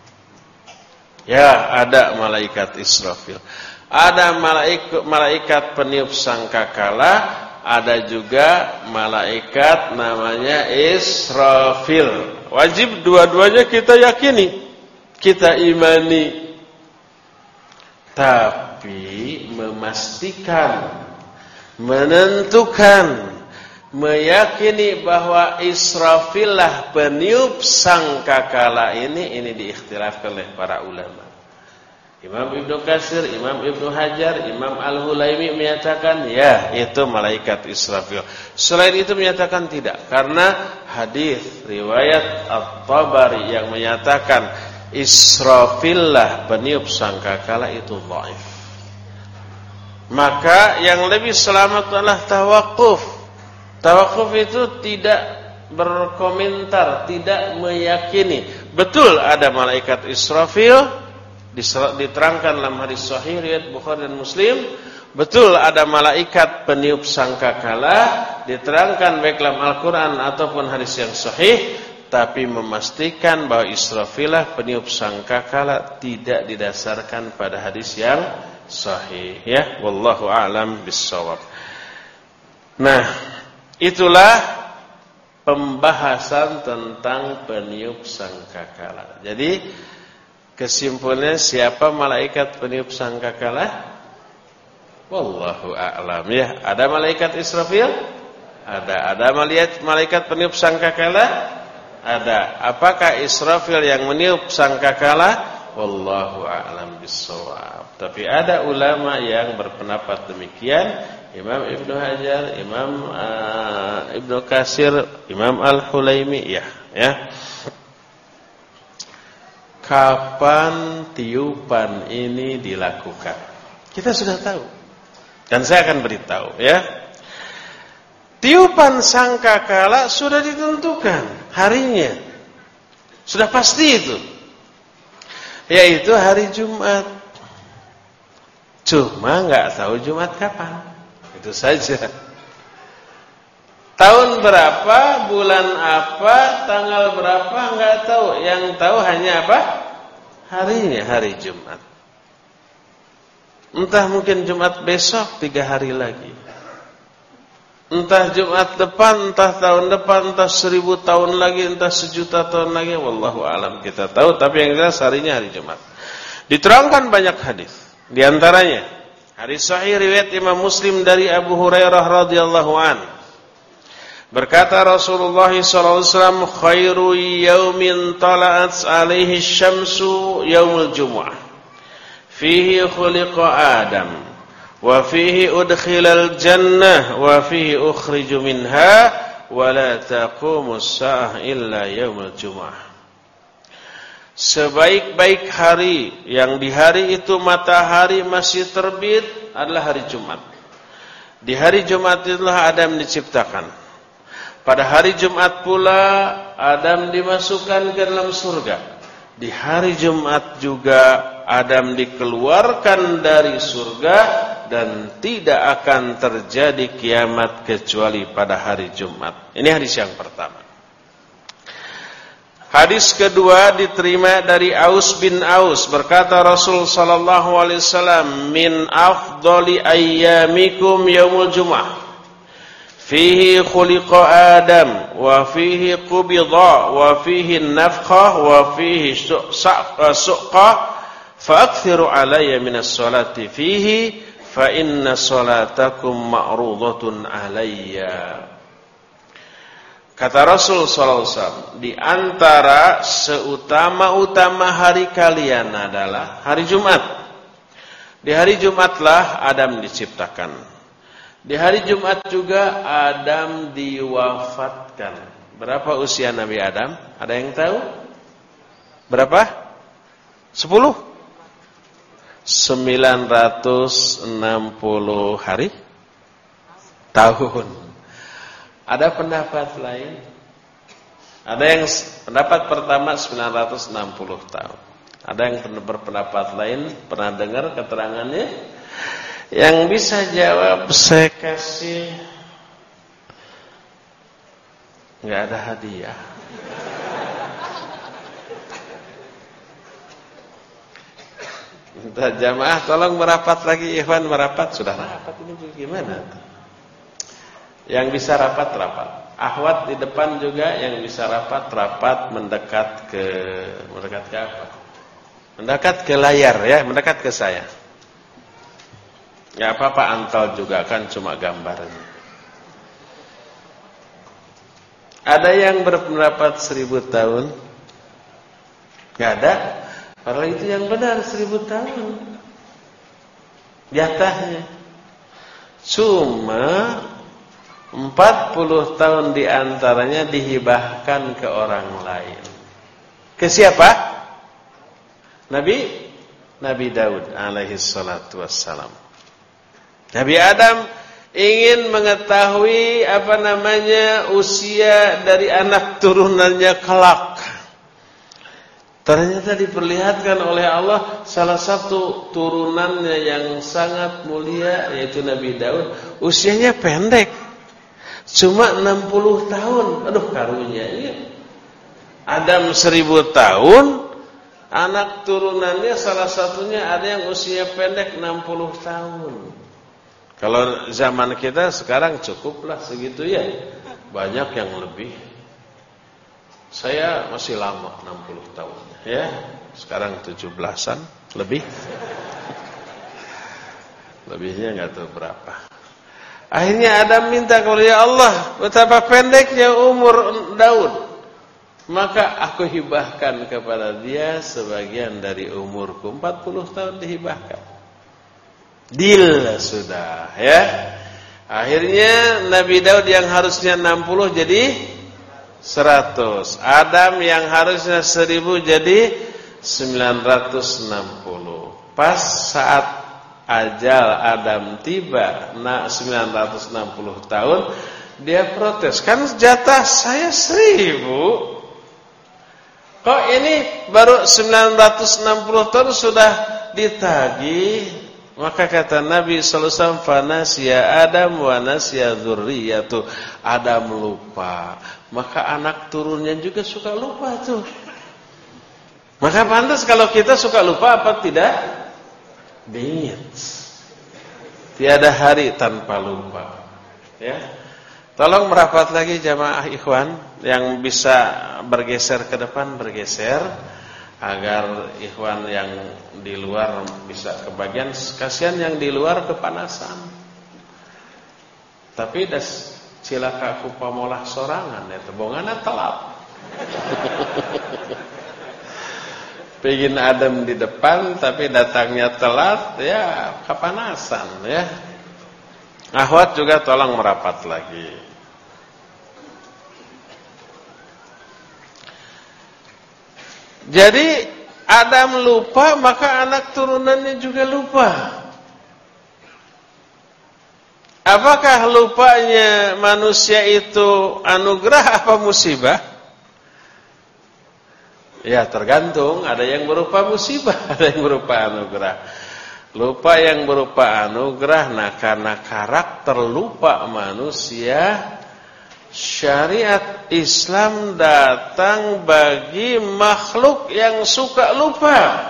Ya, ada malaikat Israfil. Ada malaikat malaikat peniup sangkakala, ada juga malaikat namanya Israfil. Wajib dua-duanya kita yakini, kita imani. Tapi memastikan, menentukan, meyakini bahwa Israfillah peniup sangkakala ini ini diikhtilafkan oleh para ulama. Imam Ibnu Katsir, Imam Ibnu Hajar, Imam Al-Hulaimi menyatakan ya, itu malaikat Israfil. Selain itu menyatakan tidak, karena hadis riwayat At-Tabari yang menyatakan Israfillah peniup sangkakala itu dhaif. Maka yang lebih selamat adalah tawakuf. Tawakuf itu tidak berkomentar, tidak meyakini. Betul ada malaikat Israfil, diterangkan dalam hadis sahih riwayat Bukhari dan Muslim. Betul ada malaikat peniup sangkakala, diterangkan baik dalam Al-Quran ataupun hadis yang sahih. Tapi memastikan bahwa Israfilah peniup sangkakala tidak didasarkan pada hadis yang sahih. Ya, wallahu a'lam bissawab. Nah, itulah pembahasan tentang peniup sangkakala. Jadi kesimpulannya, siapa malaikat peniup sangkakala? Wallahu a'lam. Ya, ada malaikat Israfil? Ada. Ada malaikat peniup sangkakala? Ada. Apakah Israfil yang meniup sangkakala? Wallahu a'lam bissawab. Tapi ada ulama yang berpendapat demikian. Imam Ibnu Hajar, Imam uh, Ibnu Katsir, Imam Al-Hulaimi, ya, ya. Kapan tiupan ini dilakukan? Kita sudah tahu. Dan saya akan beritahu, ya. Tiupan sangkakala sudah ditentukan harinya. Sudah pasti itu. Yaitu hari Jumat. Cuma enggak tahu Jumat kapan. Itu saja. Tahun berapa, bulan apa, tanggal berapa enggak tahu. Yang tahu hanya apa? Harinya, hari Jumat. Entah mungkin Jumat besok, tiga hari lagi. Entah Jumat depan, entah tahun depan, entah seribu tahun lagi, entah sejuta tahun lagi. Wallahu a'lam, kita tahu. Tapi yang jelas harinya hari Jumat. Diterangkan banyak hadis. Di antaranya hadis sahih riwayat Imam Muslim dari Abu Hurairah radhiyallahu an. Berkata Rasulullah sallallahu alaihi wasallam, khairu yaumin tala'at alaihi syamsu yaumul jumu'ah. Fihi khuliqa Adam. Wa fihi udkhilal jannah wa fihi ukhriju minha wa la taqumus sa'ah illa yaumul jumu'ah. Sebaik-baik hari yang di hari itu matahari masih terbit adalah hari Jumat. Di hari Jumat itulah Adam diciptakan. Pada hari Jumat pula Adam dimasukkan ke dalam surga. Di hari Jumat juga Adam dikeluarkan dari surga dan tidak akan terjadi kiamat kecuali pada hari Jumat. Ini hadis yang pertama. Hadis kedua diterima dari Aus bin Aus, berkata Rasul sallallahu alaihi wasallam, min afdali ayyamikum yaumul jumu'ah, fihi khuliqa Adam, wa fihi qubida, wa fihi nafkhah, wa fihi suqqa, fa akthiru alayya minas salati fihi, fa inna salatakum ma'rudatun alayya. Kata Rasul sallallahu alaihi wasallam, di antara seutama-utama hari kalian adalah hari Jumat. Di hari Jumatlah Adam diciptakan. Di hari Jumat juga Adam diwafatkan. Berapa usia Nabi Adam? Ada yang tahu? Berapa? Sepuluh? Sembilan ratus enam puluh hari? Tahun. Ada pendapat lain? Ada yang pendapat pertama sembilan ratus enam puluh tahun. Ada yang berpendapat lain? Pernah dengar keterangannya? Yang bisa jawab saya kasih. Enggak ada hadiah. Minta jamaah tolong merapat lagi, Ikhwan merapat. Sudah rapat ini gimana? Yang bisa rapat rapat. Ahwat di depan juga yang bisa rapat rapat mendekat ke mendekat ke apa? Mendekat ke layar ya, mendekat ke saya. Ya apa-apa, antal juga kan cuma gambarnya. Ada yang berpendapat seribu tahun? Gak ada. Padahal itu yang benar, seribu tahun. Jatahnya. Cuma empat puluh tahun diantaranya dihibahkan ke orang lain. Ke siapa? Nabi Nabi Daud alaihi salatu wassalam. Nabi Adam ingin mengetahui apa namanya usia dari anak turunannya kelak. Ternyata diperlihatkan oleh Allah salah satu turunannya yang sangat mulia yaitu Nabi Daud, usianya pendek. Cuma enam puluh tahun. Aduh karunia ini. Adam seribu tahun, anak turunannya salah satunya ada yang usia pendek enam puluh tahun. Kalau zaman kita sekarang cukuplah segitu ya. Banyak yang lebih. Saya masih lama enam puluh tahun ya. Sekarang tujuh belasan lebih. Lebihnya enggak tahu berapa. Akhirnya Adam minta kepada ya Allah, betapa pendeknya umur Daud. Maka aku hibahkan kepada dia sebagian dari umurku. empat puluh tahun dihibahkan. Deal sudah ya. Akhirnya Nabi Daud yang harusnya enam puluh jadi seratus. Adam yang harusnya seribu jadi sembilan ratus enam puluh. Pas saat ajal Adam tiba, nah sembilan ratus enam puluh tahun, dia protes, kan jatah saya seribu, kok ini baru sembilan ratus enam puluh tahun sudah ditagih. Maka kata Nabi sallallahu alaihi wasallam, fanasiya Adam wa nasiya dzurriyyatu. Adam lupa, maka anak turunnya juga suka lupa tuh. Maka pantas kalau kita suka lupa apa tidak? Bingit. Tiada hari tanpa lupa. Ya. Tolong merapat lagi jamaah ikhwan yang bisa bergeser ke depan bergeser agar ikhwan yang di luar bisa kebagian. Kasihan yang di luar kepanasan. Tapi das cilaka ku pamolah sorangan ya tebongana telat. Pengen Adam di depan tapi datangnya telat ya kepanasan ya. Ahwat juga tolong merapat lagi. Jadi Adam lupa maka anak turunannya juga lupa. Apakah lupanya manusia itu anugerah apa musibah? Ya tergantung, ada yang berupa musibah, ada yang berupa anugerah. Lupa yang berupa anugerah, nah karena karakter lupa manusia, syariat Islam datang bagi makhluk yang suka lupa.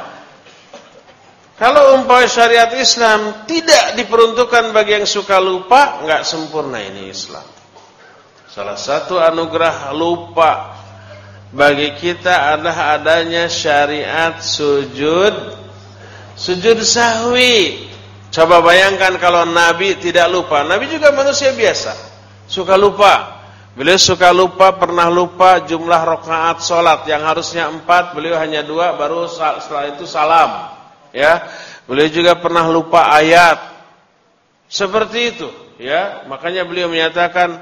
Kalau umpama syariat Islam tidak diperuntukkan bagi yang suka lupa, enggak sempurna ini Islam. Salah satu anugerah lupa bagi kita adalah adanya syariat sujud sujud sahwi. Coba bayangkan kalau Nabi tidak lupa. Nabi juga manusia biasa, suka lupa. Beliau suka lupa, pernah lupa jumlah rakaat salat yang harusnya empat, beliau hanya dua, baru setelah itu salam. Ya, beliau juga pernah lupa ayat. Seperti itu, ya. Makanya beliau menyatakan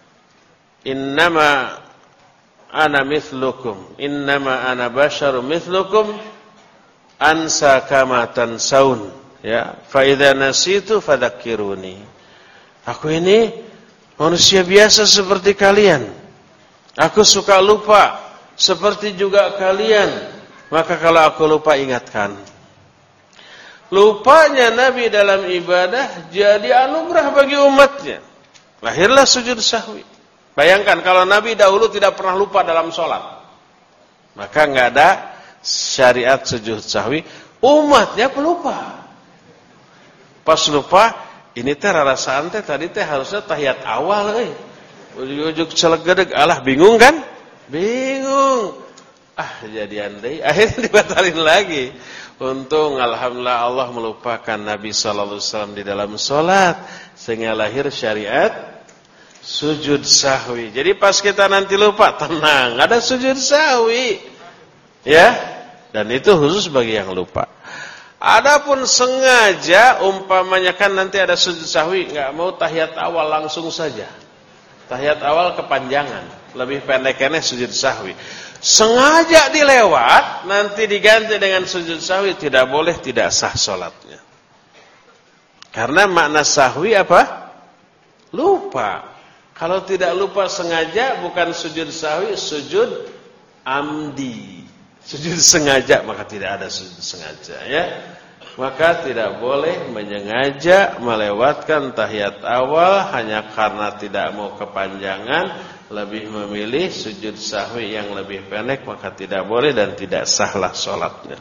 innama ana mithlukum, innama ana basyarum mithlukum ansa kama tansaun. Ya, fa idza nasitu fadzakkiruni. Aku ini manusia biasa seperti kalian. Aku suka lupa seperti juga kalian. Maka kalau aku lupa ingatkan. Lupanya Nabi dalam ibadah jadi anugerah bagi umatnya. Lahirlah sujud sahwi. Bayangkan kalau Nabi dahulu tidak pernah lupa dalam sholat, maka enggak ada syariat sujud sahwi. Umatnya pelupa. Pas lupa, ini teh rarasaan teh tadi teh harusnya tahiyat awal euy. Ujug-ujug celegedeg, alah bingung kan? Bingung. Ah, jadian deui, akhirnya dibatalin lagi. Untung alhamdulillah Allah melupakan Nabi sallallahu alaihi wasallam di dalam salat sehingga lahir syariat sujud sahwi. Jadi pas kita nanti lupa, tenang, ada sujud sahwi. Ya? Dan itu khusus bagi yang lupa. Adapun sengaja umpamanya kan nanti ada sujud sahwi, enggak mau tahiyat awal langsung saja. Tahiyat awal kepanjangan, lebih pendeknya sujud sahwi. Sengaja dilewat, nanti diganti dengan sujud sahwi, tidak boleh, tidak sah salatnya. Karena makna sahwi apa? Lupa. Kalau tidak lupa sengaja bukan sujud sahwi, sujud amdi. Sujud sengaja, maka tidak ada sujud sengaja, ya. Maka tidak boleh menyengaja melewatkan tahiyat awal hanya karena tidak mau kepanjangan, lebih memilih sujud sahwi yang lebih pendek, maka tidak boleh dan tidak sahlah sholatnya.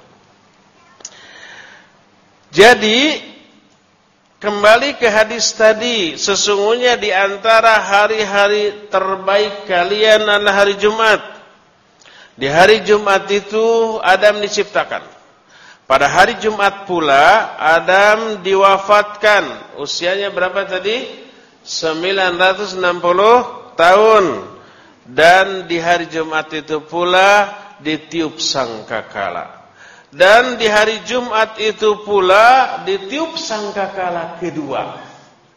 Jadi kembali ke hadis tadi, sesungguhnya di antara hari-hari terbaik kalian adalah hari Jumat. Di hari Jumat itu Adam diciptakan. Pada hari Jumat pula Adam diwafatkan. Usianya berapa tadi? sembilan ratus enam puluh tahun. Dan di hari Jumat itu pula ditiup sangkakala. Dan di hari Jumat itu pula ditiup sangkakala kedua.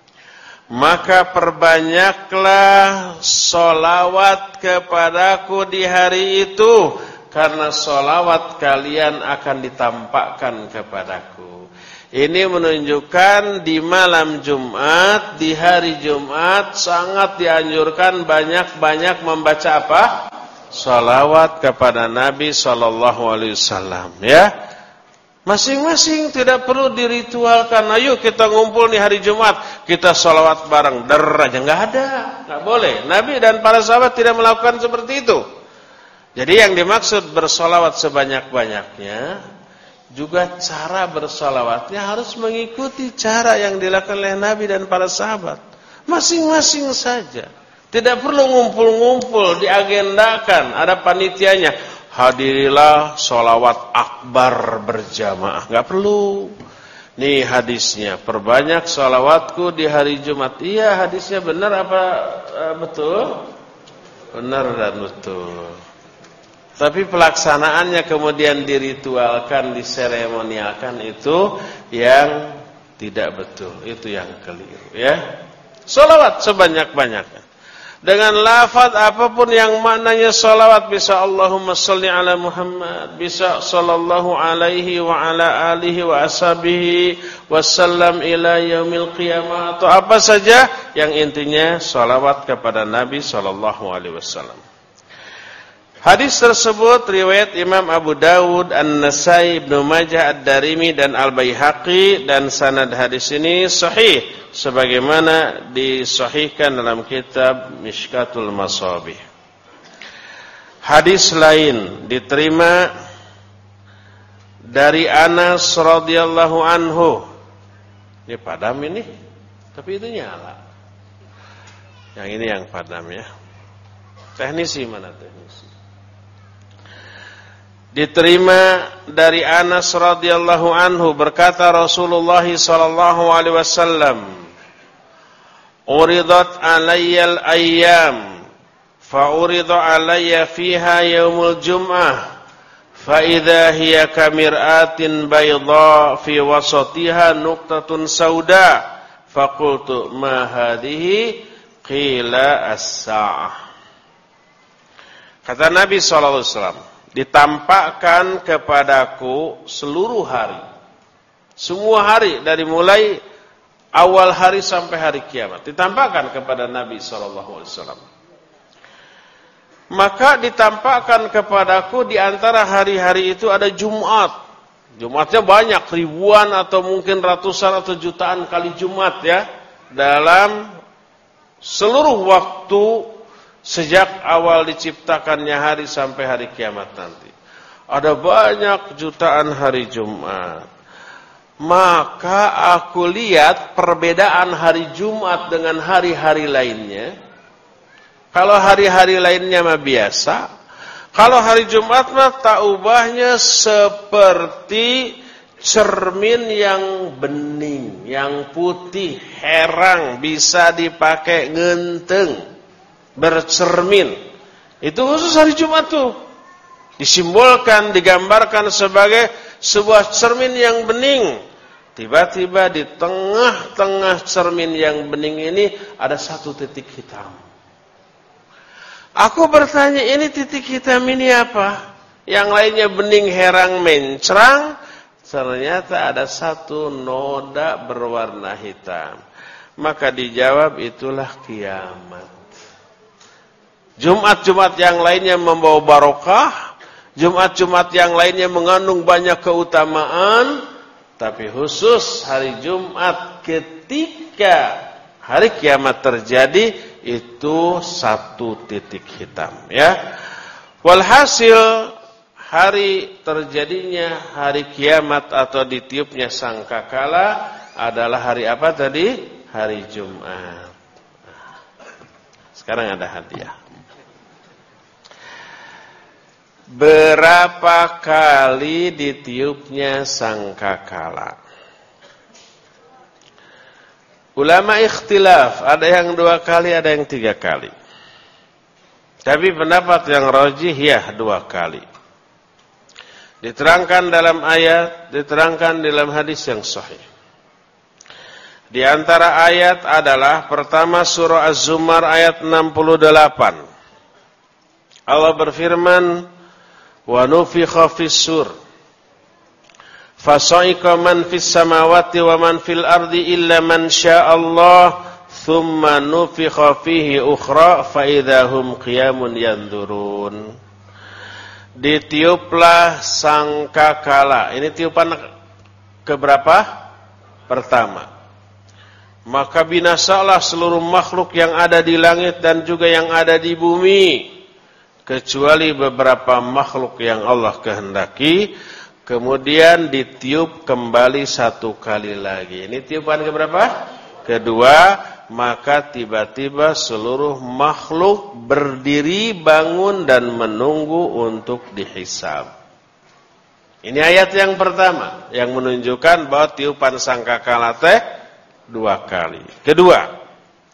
Maka perbanyaklah sholawat kepadaku di hari itu, karena sholawat kalian akan ditampakkan kepadaku. Ini menunjukkan di malam Jumat, di hari Jumat sangat dianjurkan banyak-banyak membaca apa? Sholawat kepada Nabi Sallallahu Alaihi Wasallam. Ya. Masing-masing tidak perlu diritualkan. Ayo kita ngumpul nih hari Jumat, kita sholawat bareng. Der aja nggak ada, nggak boleh. Nabi dan para sahabat tidak melakukan seperti itu. Jadi yang dimaksud bersolawat sebanyak-banyaknya, juga cara bersolawatnya harus mengikuti cara yang dilakukan oleh Nabi dan para sahabat. Masing-masing saja. Tidak perlu ngumpul-ngumpul, diagendakan, ada panitianya. Hadirilah sholawat akbar berjamaah. Enggak perlu. Nih hadisnya, perbanyak sholawatku di hari Jumat. Iya, hadisnya benar apa uh, betul? Benar dan betul. Tapi pelaksanaannya kemudian diritualkan, diseremonialkan, itu yang tidak betul. Itu yang keliru, ya. Sholawat sebanyak-banyaknya. Dengan lafaz apapun yang maknanya salawat, bisa Allahumma sholli ala Muhammad, bisa sallallahu alaihi wa ala alihi wa ashabihi wasallam ila yaumil qiyamah, atau apa saja yang intinya salawat kepada Nabi sallallahu alaihi wasallam. Hadis tersebut riwayat Imam Abu Dawud, An-Nasai, Ibnu Majah, Ad-Darimi dan Al-Baihaqi, dan sanad hadis ini sahih sebagaimana disahihkan dalam kitab Mishkatul Masabih. Hadis lain diterima dari Anas radhiyallahu anhu. Ini padam ini, tapi itu nyala. Yang ini yang padam ya. Teknisi mana teknisi? Diterima dari Anas radhiyallahu anhu, berkata Rasulullah sallallahu alaihi wasallam, "Uridat alayyal ayyam, fa urida alayya fiha yaumul jum'ah, fa idza hiya kamir'atin bayda fi wasatiha nuqtatun sauda, fa qultu ma hadhihi, qila as-sa'ah." Kata Nabi sallallahu alaihi wasallam, ditampakkan kepadaku seluruh hari, semua hari dari mulai awal hari sampai hari kiamat, ditampakkan kepada Nabi sallallahu alaihi wasallam. Maka ditampakkan kepadaku di antara hari-hari itu ada Jumat. Jumatnya banyak, ribuan atau mungkin ratusan atau jutaan kali Jumat ya, dalam seluruh waktu sejak awal diciptakannya hari sampai hari kiamat nanti. Ada banyak jutaan hari Jumat. Maka aku lihat perbedaan hari Jumat dengan hari-hari lainnya. Kalau hari-hari lainnya mah biasa. Kalau hari Jumat mah tak ubahnya seperti cermin yang bening, yang putih, herang, bisa dipakai ngenteng. Bercermin. Itu khusus hari Jumat tuh. Disimbolkan, digambarkan sebagai sebuah cermin yang bening. Tiba-tiba di tengah-tengah cermin yang bening ini ada satu titik hitam. Aku bertanya, ini titik hitam ini apa? Yang lainnya bening, herang, mencrang. Ternyata ada satu noda berwarna hitam. Maka dijawab, itulah kiamat. Jumat-Jumat yang lainnya membawa barokah, Jumat-Jumat yang lainnya mengandung banyak keutamaan, tapi khusus hari Jumat ketika hari kiamat terjadi itu satu titik hitam ya. Walhasil hari terjadinya hari kiamat atau ditiupnya sangkakala adalah hari apa tadi? Hari Jumat. Sekarang ada hadiah. Berapa kali ditiupnya sangkakala? Ulama ikhtilaf, ada yang dua kali, ada yang tiga kali. Tapi pendapat yang rajih ya dua kali. Diterangkan dalam ayat, diterangkan dalam hadis yang sahih. Di antara ayat adalah pertama surah Az-Zumar ayat enam puluh delapan. Allah berfirman, wa nufikha fis-sur fasa'iqa man fis samawati wa man fil ardi illa man sya'allah thumma nufikha fihi ukhra fa idahum qiyamun yanzurun. Ditiuplah sangkakala. Ini tiupan keberapa? Pertama. Maka binasalah seluruh makhluk yang ada di langit dan juga yang ada di bumi, kecuali beberapa makhluk yang Allah kehendaki. Kemudian ditiup kembali satu kali lagi. Ini tiupan keberapa? Kedua. Maka tiba-tiba seluruh makhluk berdiri, bangun dan menunggu untuk dihisab. Ini ayat yang pertama yang menunjukkan bahwa tiupan sangkakala teh dua kali. Kedua,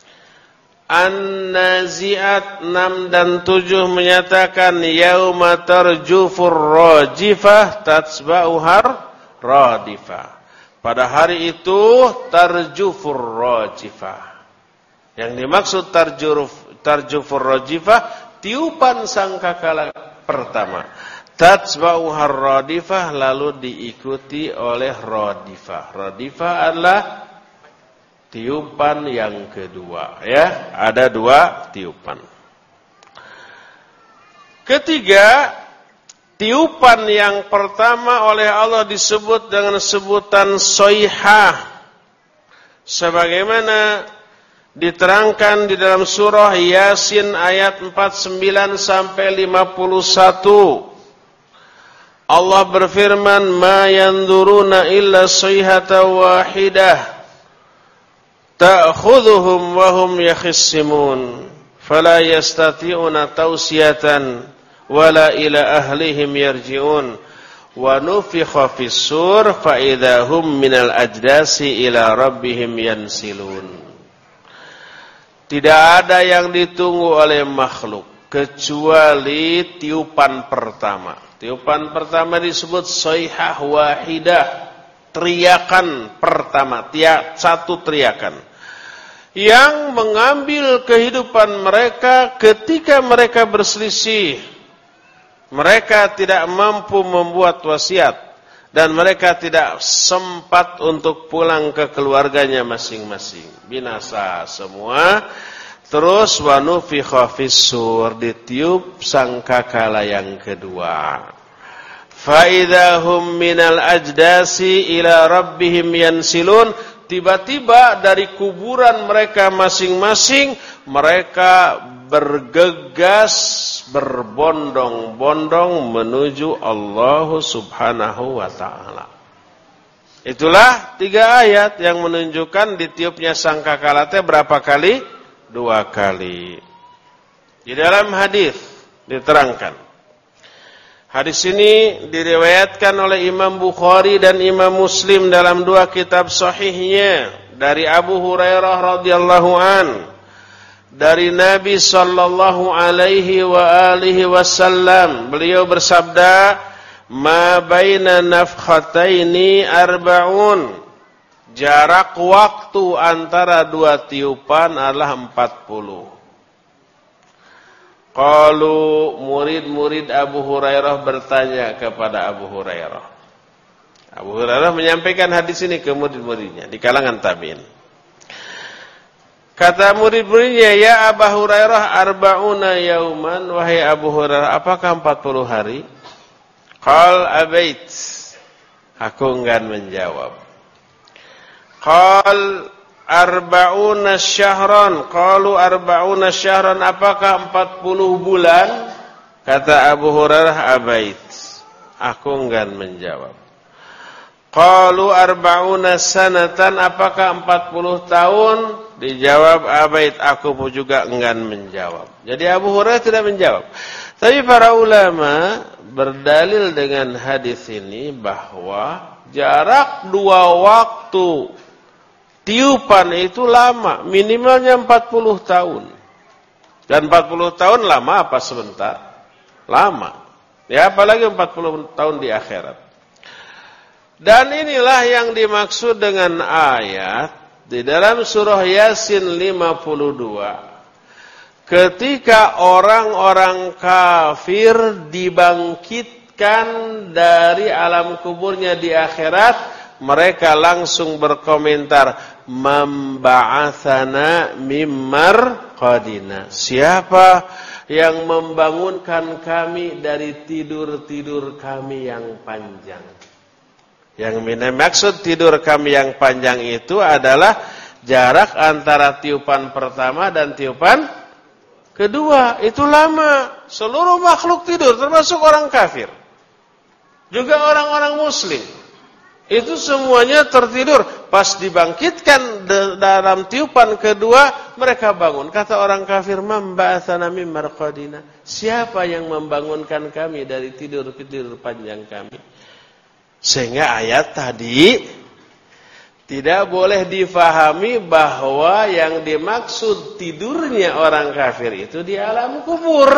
An-Nazi'at enam dan tujuh menyatakan yauma tarjufur rajifah tatsba'uhar radifah. Pada hari itu tarjufur rajifah. Yang dimaksud tarjuf tarjufur rajifah tiupan sangkakala pertama. Tatsba'uhar radifah lalu diikuti oleh radifah. Radifah adalah tiupan yang kedua ya, ada dua tiupan. Ketiga, tiupan yang pertama oleh Allah disebut dengan sebutan soihah, sebagaimana diterangkan di dalam surah Yasin ayat empat puluh sembilan sampai lima puluh satu. Allah berfirman, "Ma yanzuruna illa sayhatan wahidah ta'khudhuhum wa hum yakhissimun, fala yastati'una tawsiyatan wala ila ahlihim yarji'un, wa nufikha fis-sur fa idza hum minal ajdasi ila rabbihim yansilun." Tidak ada yang ditunggu oleh makhluk kecuali tiupan pertama. Tiupan pertama disebut sayhah wahidah, teriakan pertama, tiap satu teriakan yang mengambil kehidupan mereka ketika mereka berselisih. Mereka tidak mampu membuat wasiat dan mereka tidak sempat untuk pulang ke keluarganya masing-masing. Binasa semua. Terus wa nufikha fis-sur, ditiup sangkakala yang kedua. Fa idzahum minal ajdasi ila rabbihim yansilun, tiba-tiba dari kuburan mereka masing-masing mereka bergegas berbondong-bondong menuju Allah Subhanahu wa taala. Itulah tiga ayat yang menunjukkan ditiupnya sangkakala teh berapa kali? Dua kali. Di dalam hadis diterangkan. Hadis ini diriwayatkan oleh Imam Bukhari dan Imam Muslim dalam dua kitab sahihnya dari Abu Hurairah radhiyallahu an, dari Nabi sallallahu alaihi wa alihi wasallam. Beliau bersabda, "Ma baina nafkhataini arba'un." Jarak waktu antara dua tiupan adalah empat puluh. Qalu, murid-murid Abu Hurairah bertanya kepada Abu Hurairah. Abu Hurairah menyampaikan hadis ini ke murid-muridnya di kalangan tabi'in. Kata murid-muridnya, "Ya Abu Hurairah, arba'una yauman." Wahai Abu Hurairah, apakah empat puluh hari? Qal abait. Aku enggan menjawab. Qal arba'una syahran. Qalu arba'una syahran, apakah empat puluh bulan? Kata Abu Hurairah, abait. Aku enggan menjawab. Qalu arba'una sanatan, apakah empat puluh tahun? Dijawab, abait. Aku pun juga enggan menjawab. Jadi Abu Hurairah tidak menjawab. Tapi para ulama berdalil dengan hadis ini bahwa jarak dua waktu tiupan itu lama, minimalnya empat puluh tahun. Dan empat puluh tahun lama apa sebentar? Lama. Ya, apalagi empat puluh tahun di akhirat. Dan inilah yang dimaksud dengan ayat di dalam surah Yasin lima puluh dua. Ketika orang-orang kafir dibangkitkan dari alam kuburnya di akhirat, mereka langsung berkomentar, "Mamba'athana mimmar qadina." Siapa yang membangunkan kami dari tidur-tidur kami yang panjang? Yang maksud tidur kami yang panjang itu adalah jarak antara tiupan pertama dan tiupan kedua. Itu lama. Seluruh makhluk tidur, termasuk orang kafir. Juga orang-orang muslim. Itu semuanya tertidur. Pas dibangkitkan dalam tiupan kedua, mereka bangun. Kata orang kafir, "Mamba'atsana mim marqadina." Siapa yang membangunkan kami dari tidur-tidur panjang kami? Sehingga ayat tadi tidak boleh difahami bahwa yang dimaksud tidurnya orang kafir itu di alam kubur.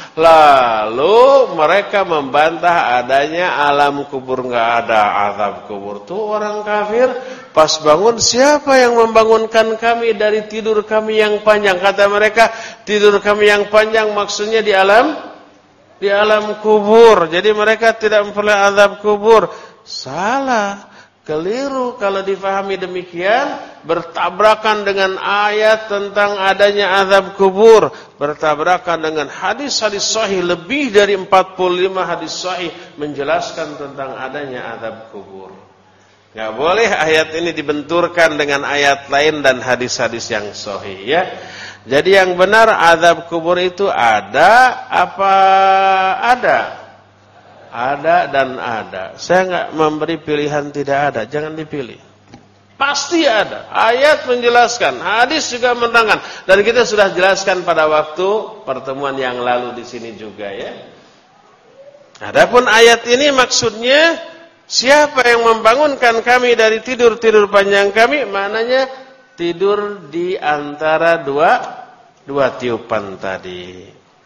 Lalu mereka membantah adanya alam kubur, nggak ada azab kubur. Tuh orang kafir pas bangun, siapa yang membangunkan kami dari tidur kami yang panjang? Kata mereka, tidur kami yang panjang maksudnya di alam di alam kubur. Jadi mereka tidak memperoleh azab kubur. Salah. Keliru kalau difahami demikian, bertabrakan dengan ayat tentang adanya azab kubur, bertabrakan dengan hadis-hadis sahih, lebih dari empat puluh lima hadis sahih menjelaskan tentang adanya azab kubur. Enggak boleh ayat ini dibenturkan dengan ayat lain dan hadis-hadis yang sahih, ya. Jadi yang benar azab kubur itu ada apa ada? Ada dan ada. Saya enggak memberi pilihan tidak ada, jangan dipilih. Pasti ada. Ayat menjelaskan, hadis juga menerangkan, dan kita sudah jelaskan pada waktu pertemuan yang lalu di sini juga, ya. Adapun ayat ini maksudnya siapa yang membangunkan kami dari tidur-tidur panjang kami, maknanya tidur di antara dua dua tiupan tadi.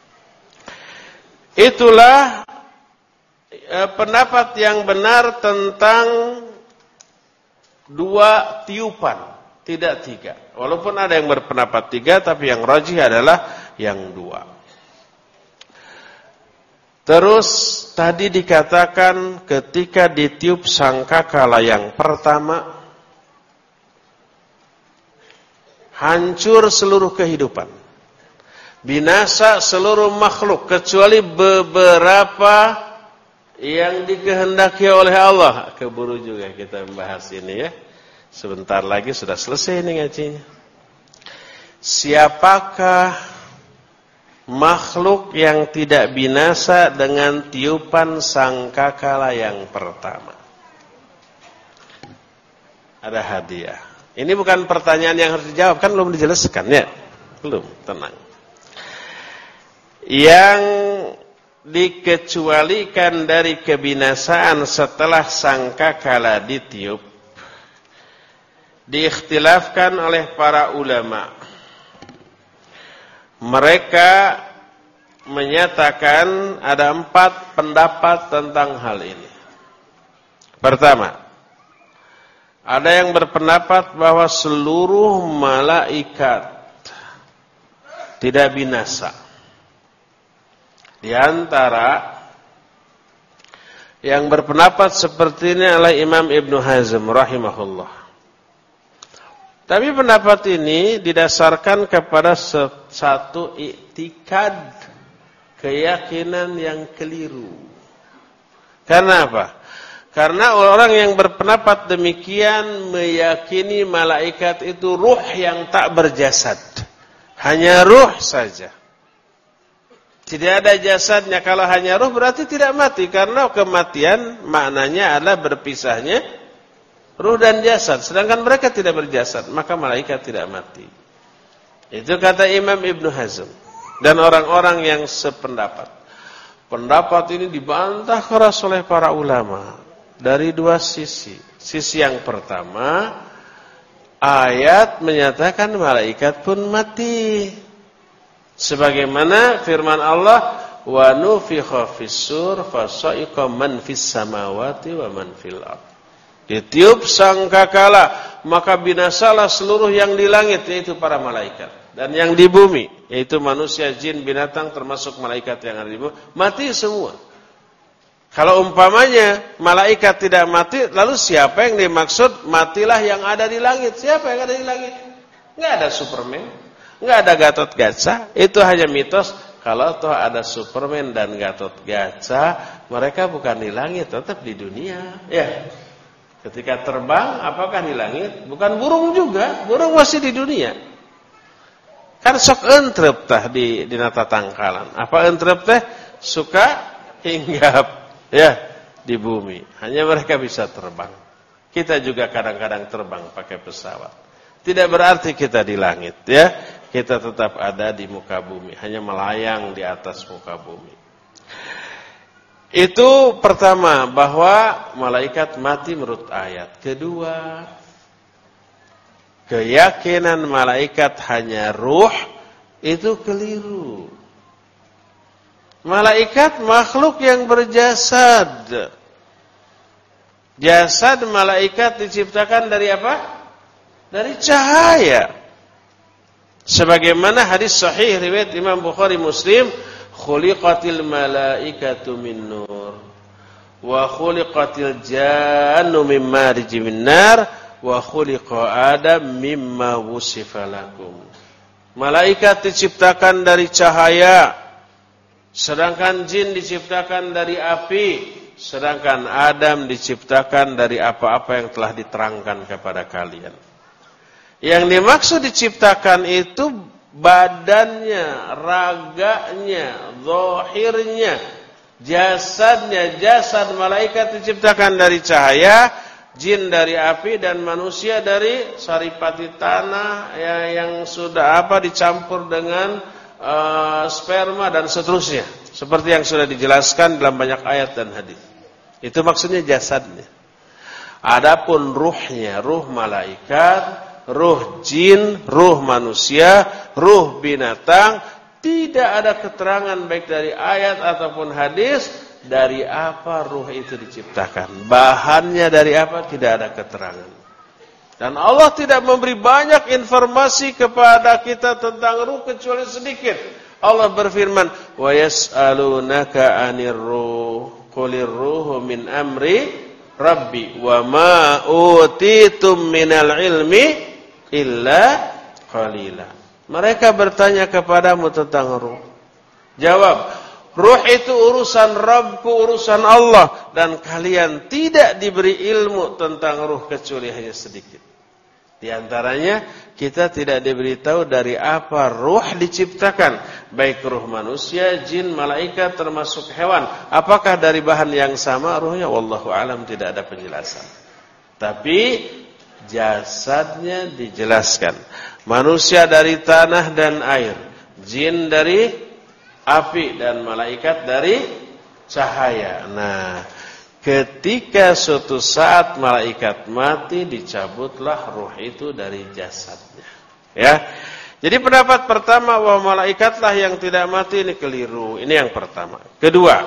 Itulah pendapat yang benar tentang dua tiupan, tidak tiga. Walaupun ada yang berpendapat tiga, tapi yang rajih adalah yang dua. Terus tadi dikatakan ketika ditiup sangkakala yang pertama, hancur seluruh kehidupan, binasa seluruh makhluk kecuali beberapa yang dikehendaki oleh Allah. Keburu juga kita membahas ini, ya. Sebentar lagi sudah selesai ini ngajinya. Siapakah makhluk yang tidak binasa dengan tiupan sangkakala yang pertama? Ada hadiah. Ini bukan pertanyaan yang harus dijawab, kan belum dijelaskan, ya. Belum, tenang. Yang dikecualikan dari kebinasaan setelah sangkakala ditiup, diikhtilafkan oleh para ulama. Mereka menyatakan ada empat pendapat tentang hal ini. Pertama, ada yang berpendapat bahwa seluruh malaikat tidak binasa. Di antara yang berpendapat seperti ini adalah Imam Ibnu Hazm rahimahullah. Tapi pendapat ini didasarkan kepada satu i'tikad, keyakinan yang keliru. Karena apa? Karena orang yang berpendapat demikian meyakini malaikat itu ruh yang tak berjasad. Hanya ruh saja. Tidak ada jasadnya. Kalau hanya ruh berarti tidak mati. Karena kematian maknanya adalah berpisahnya ruh dan jasad. Sedangkan mereka tidak berjasad, maka malaikat tidak mati. Itu kata Imam Ibnu Hazm dan orang-orang yang sependapat. Pendapat ini dibantah keras oleh para ulama dari dua sisi. Sisi yang pertama, ayat menyatakan malaikat pun mati. Sebagaimana firman Allah, wa nufikha fis-sur fasa'iqa man fis samawati wa man fil ardh. Ditiup sangkakala, maka binasalah seluruh yang di langit, yaitu para malaikat, dan yang di bumi, yaitu manusia, jin, binatang, termasuk malaikat yang ada di bumi, mati semua. Kalau umpamanya malaikat tidak mati, lalu siapa yang dimaksud matilah yang ada di langit? Siapa yang ada di langit? Enggak ada Superman, enggak ada Gatot Kaca. Itu hanya mitos. Kalau toh ada Superman dan Gatot Kaca, mereka bukan di langit, tetap di dunia. Ya. Ketika terbang, apakah di langit? Bukan burung juga, burung masih di dunia. Kan sok entrep tah di di nata tangkalan. Apa entrep teh? Suka hinggap ya di bumi. Hanya mereka bisa terbang. Kita juga kadang-kadang terbang pakai pesawat. Tidak berarti kita di langit, ya. Kita tetap ada di muka bumi, hanya melayang di atas muka bumi. Itu pertama, bahwa malaikat mati menurut ayat. Kedua, keyakinan malaikat hanya ruh itu keliru. Malaikat makhluk yang berjasad. Jasad malaikat diciptakan dari apa? Dari cahaya. Sebagaimana hadis sahih riwayat Imam Bukhari Muslim, khuliqatil malaikatu min nur wa khuliqatil jannu min marijim min nar wa khuliqa Adam mimma wusifa lakum. Malaikat diciptakan dari cahaya, sedangkan jin diciptakan dari api, sedangkan Adam diciptakan dari apa-apa yang telah diterangkan kepada kalian. Yang dimaksud diciptakan itu badannya, raganya, zahirnya, jasadnya. Jasad malaikat diciptakan dari cahaya, jin dari api, dan manusia dari saripati tanah ya, yang sudah apa dicampur dengan uh, sperma dan seterusnya. Seperti yang sudah dijelaskan dalam banyak ayat dan hadis. Itu maksudnya jasadnya. Adapun ruhnya, ruh malaikat, ruh jin, ruh manusia, ruh binatang, tidak ada keterangan baik dari ayat ataupun hadis dari apa ruh itu diciptakan. Bahannya dari apa tidak ada keterangan. Dan Allah tidak memberi banyak informasi kepada kita tentang ruh kecuali sedikit. Allah berfirman, "Wa yas'alunaka 'anir ruh, qulir ruhu min amri rabbi wa ma utitum minal ilmi illa qalila." Mereka bertanya kepadamu tentang ruh. Jawab, ruh itu urusan Rabbku, urusan Allah, dan kalian tidak diberi ilmu tentang ruh kecuali hanya sedikit. Di antaranya kita tidak diberitahu dari apa ruh diciptakan, baik ruh manusia, jin, malaikat, termasuk hewan. Apakah dari bahan yang sama ruhnya? Wallahu alam, tidak ada penjelasan. Tapi jasadnya dijelaskan. Manusia dari tanah dan air, jin dari api, dan malaikat dari cahaya. Nah, ketika suatu saat malaikat mati, dicabutlah ruh itu dari jasadnya. Ya. Jadi pendapat pertama bahwa malaikatlah yang tidak mati ini keliru. Ini yang pertama. Kedua,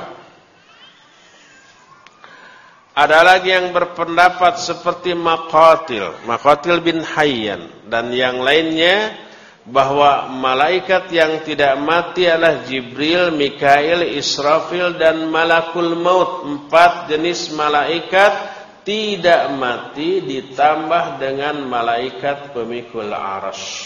ada lagi yang berpendapat seperti Maqatil, Maqatil bin Hayyan dan yang lainnya, bahwa malaikat yang tidak mati adalah Jibril, Mikail, Israfil, dan Malakul Maut. Empat jenis malaikat tidak mati ditambah dengan malaikat pemikul arsy.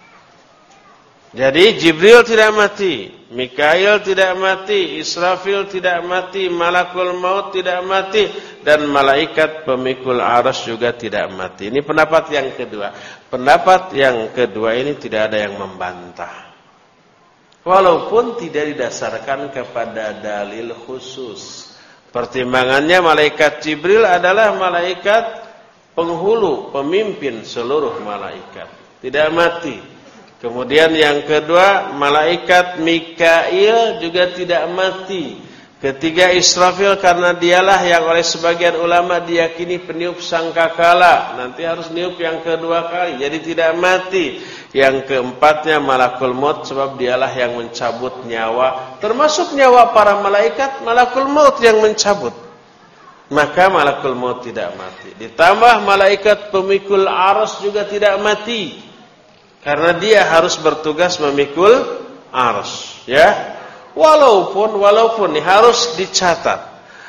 Jadi Jibril tidak mati, Mikail tidak mati, Israfil tidak mati, Malakul Maut tidak mati, dan malaikat pemikul arsy juga tidak mati. Ini pendapat yang kedua. Pendapat yang kedua ini tidak ada yang membantah, walaupun tidak didasarkan kepada dalil khusus. Pertimbangannya malaikat Jibril adalah malaikat penghulu, pemimpin seluruh malaikat, tidak mati. Kemudian yang kedua, malaikat Mikail juga tidak mati. Ketiga, Israfil, karena dialah yang oleh sebagian ulama diyakini peniup sangkakala, nanti harus niup yang kedua kali, jadi tidak mati. Yang keempatnya Malakul Maut, sebab dialah yang mencabut nyawa, termasuk nyawa para malaikat, Malakul Maut yang mencabut. Maka Malakul Maut tidak mati. Ditambah malaikat pemikul arsy juga tidak mati, karena dia harus bertugas memikul arsy, ya. Walaupun walaupun ini harus dicatat,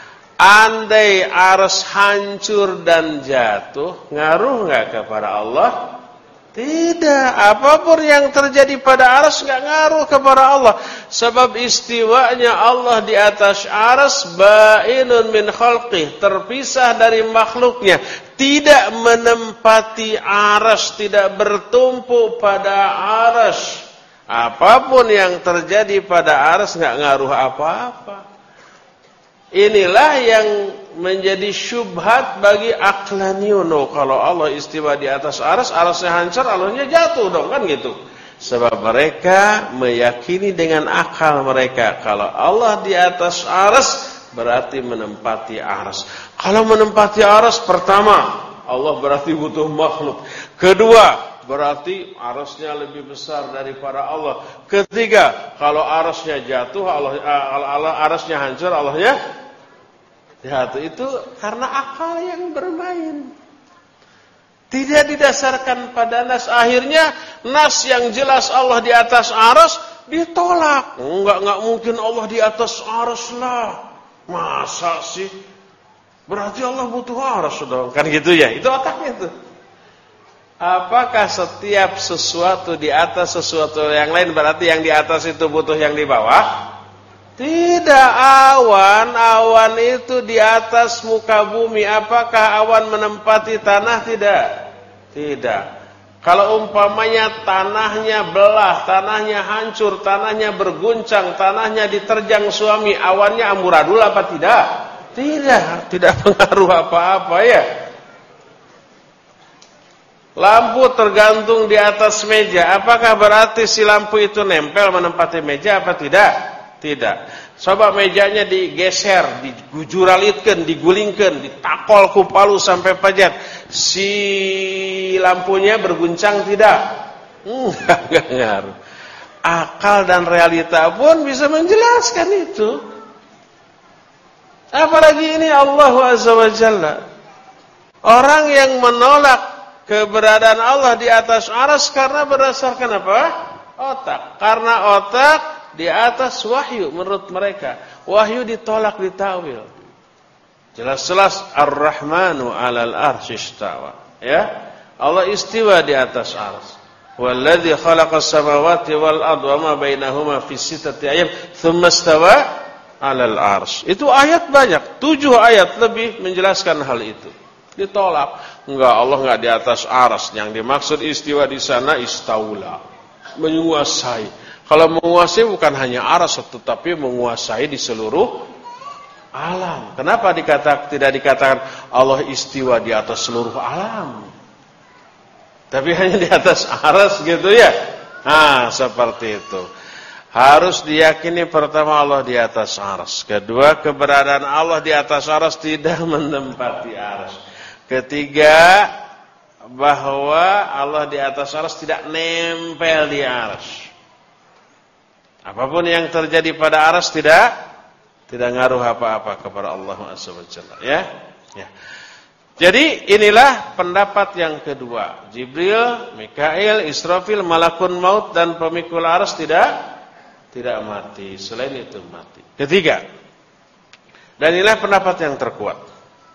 andai arsy hancur dan jatuh, ngaruh enggak kepada Allah? Tidak. Apapun yang terjadi pada arsy enggak ngaruh kepada Allah, sebab istiwanya Allah di atas arsy bainun min khalqih, terpisah dari makhluknya, tidak menempati arsy, tidak bertumpu pada arsy. Apapun yang terjadi pada arsy enggak ngaruh apa-apa. Inilah yang menjadi syubhat bagi aqlaniun. Kalau Allah istiwa di atas arsy, arsy hancur, Allahnya jatuh dong, kan gitu. Sebab mereka meyakini dengan akal mereka kalau Allah di atas arsy berarti menempati arsy. Kalau menempati arsy, pertama, Allah berarti butuh makhluk. Kedua, berarti arasnya lebih besar daripada Allah. Ketiga, kalau arasnya jatuh, Allah, Allah arasnya hancur, Allahnya jatuh. Itu karena akal yang bermain, tidak didasarkan pada nas. Akhirnya nas yang jelas Allah di atas aras ditolak. Enggak, enggak mungkin Allah di atas aras lah. Masa sih? Berarti Allah butuh arsy dong. Kan gitu ya. Itu otaknya tuh. Apakah setiap sesuatu di atas sesuatu yang lain berarti yang di atas itu butuh yang di bawah? Tidak. Awan, awan itu di atas muka bumi. Apakah awan menempati tanah? Tidak. Tidak. Kalau umpamanya tanahnya belah, tanahnya hancur, tanahnya berguncang, tanahnya diterjang suami, awannya amburadul apa tidak? Tidak. Tidak pengaruh apa-apa ya. Lampu tergantung di atas meja. Apakah berarti si lampu itu nempel menempati meja apa tidak? Tidak. Coba mejanya digeser, digujuralitkan, digulingkan, ditakol ku palu sampai pajat. Si lampunya berguncang tidak? Enggak, enggak ngaruh. Akal dan realita pun bisa menjelaskan itu. Apalagi ini Allah Azza wa Jalla. Orang yang menolak keberadaan Allah di atas arsy karena berdasarkan apa? Otak. Karena otak di atas wahyu menurut mereka. Wahyu ditolak, ditawil. Jelas-jelas Ar-Rahmanu 'alal arsy istawa. Ya. Allah istiwa di atas arsy. Walladzi khalaqas samawati wal arda wama bainahuma fi sittati ayyam tsumma istawa 'alal arsy. Itu ayat banyak, tujuh ayat lebih menjelaskan hal itu. Ditolak. Enggak, Allah enggak di atas arsy. Yang dimaksud istiwa di sana istaula. Menguasai. Kalau menguasai bukan hanya arsy tetapi menguasai di seluruh alam. Kenapa dikatakan tidak dikatakan Allah istiwa di atas seluruh alam? Tapi hanya di atas arsy gitu ya. Nah, seperti itu. Harus diyakini pertama Allah di atas arsy. Kedua, keberadaan Allah di atas arsy tidak menempati arsy. Ketiga, bahwa Allah di atas arsy tidak nempel di arsy. Apapun yang terjadi pada arsy tidak tidak ngaruh apa-apa kepada Allah Subhanahu wa taala, ya. Ya. Jadi inilah pendapat yang kedua. Jibril, Mikail, Israfil, Malakun Maut dan pemikul arsy tidak tidak mati. Selain itu mati. Ketiga. Dan inilah pendapat yang terkuat.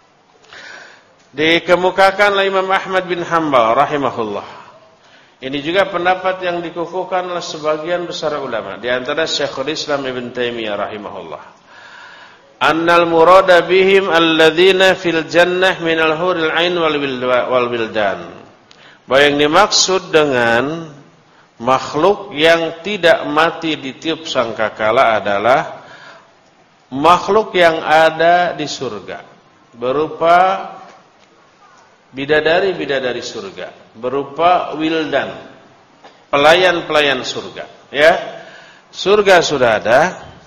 Dikemukakan oleh Imam Ahmad bin Hanbal rahimahullah. Ini juga pendapat yang dikukuhkan oleh sebagian besar ulama, di antara Syekhul Islam Ibn Taimiyah rahimahullah. Annal murada bihim alladzina fil jannah minal huril ain wal wildan. Bahwa yang dimaksud dengan makhluk yang tidak mati di tiup sangkakala adalah makhluk yang ada di surga, berupa bidadari-bidadari surga, berupa wildan, pelayan-pelayan surga, ya. Surga sudah ada.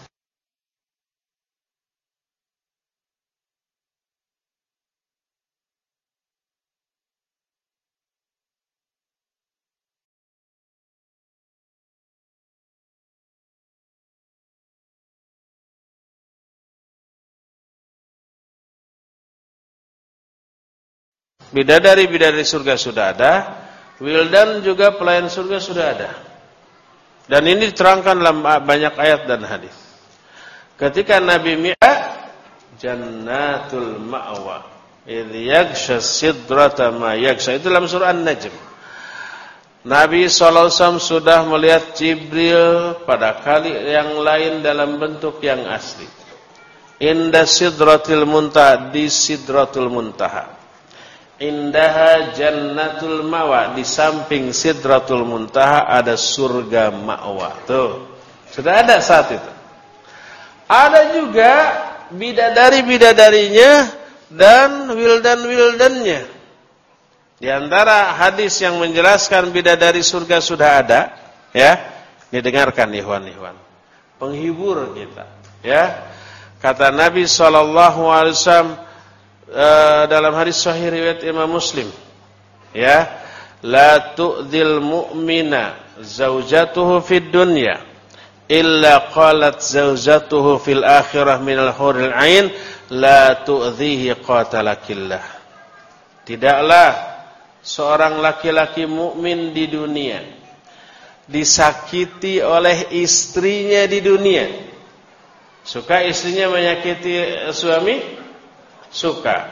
Bidadari-bidadari surga sudah ada, wildan juga pelayan surga sudah ada. Dan ini diterangkan dalam banyak ayat dan hadis. Ketika Nabi Mi'raj, jannatul ma'wa, idh yaghsha sidrata ma yaghsha, itu dalam surah An-Najm. Nabi shallallahu alaihi wasallam sudah melihat Jibril pada kali yang lain dalam bentuk yang asli. Inda sidratil muntaha, di sidratul muntaha. Indaha jannatul ma'wa, di samping sidratul muntaha ada surga ma'wa. Tuh, sudah ada saat itu. Ada juga bidadari-bidadarinya dan wildan-wildannya. Di antara hadis yang menjelaskan bidadari surga sudah ada, ya, didengarkan ikhwan-ikhwan. Penghibur kita, ya. Kata Nabi sallallahu alaihi wasallam Uh, dalam hadis sahih riwayat Imam Muslim, ya, la tu'dzil mu'mina zaujatuhu fid dunya illa qalat zaujatuhu fil akhirah minal huril ain la tu'dhihi qatalakillah. Tidaklah seorang laki-laki mukmin di dunia disakiti oleh istrinya di dunia. Suka istrinya menyakiti suami? Suka.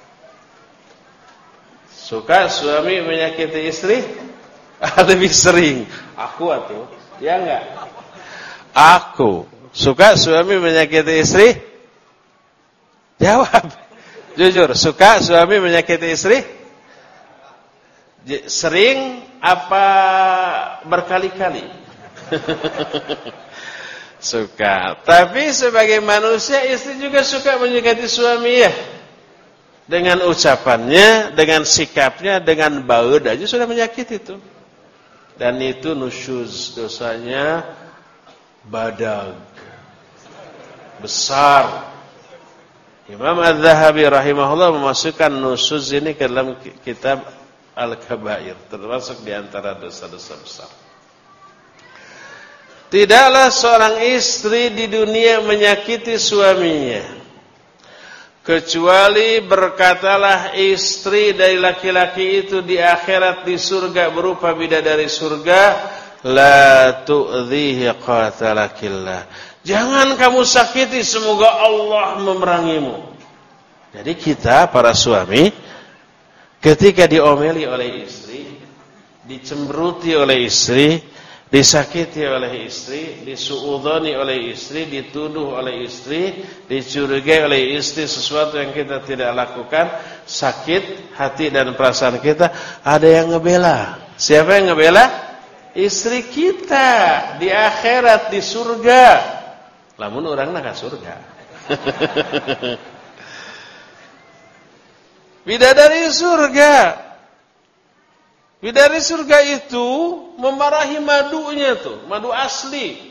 Suka suami menyakiti istri? Lebih sering. Aku atuh. Ya enggak? Aku. Suka suami menyakiti istri? Jawab. Jujur, suka suami menyakiti istri? Sering apa berkali-kali? Suka. Tapi sebagai manusia istri juga suka menyakiti suami ya. Dengan ucapannya, dengan sikapnya, dengan baud aja sudah menyakiti itu. Dan itu nusyuz, dosanya badag, besar. Imam Az-Zahabi rahimahullah memasukkan nusyuz ini ke dalam kitab Al-Kabair, termasuk di antara dosa-dosa besar. Tidaklah seorang istri di dunia menyakiti suaminya, kecuali berkatalah istri dari laki-laki itu di akhirat di surga berupa bidadari surga, la tu'dhihi qatalakillah. Jangan kamu sakiti, semoga Allah memerangimu. Jadi kita para suami ketika diomeli oleh istri, dicemberuti oleh istri, disakiti oleh istri, disuudzoni oleh istri, dituduh oleh istri, dicurigai oleh istri sesuatu yang kita tidak lakukan, sakit hati dan perasaan kita, ada yang ngebela. Siapa yang ngebela? Istri kita di akhirat, di surga. Lamun orang nak ke surga. Bidadari surga. Bidadari surga itu memarahi madunya tuh, madu asli.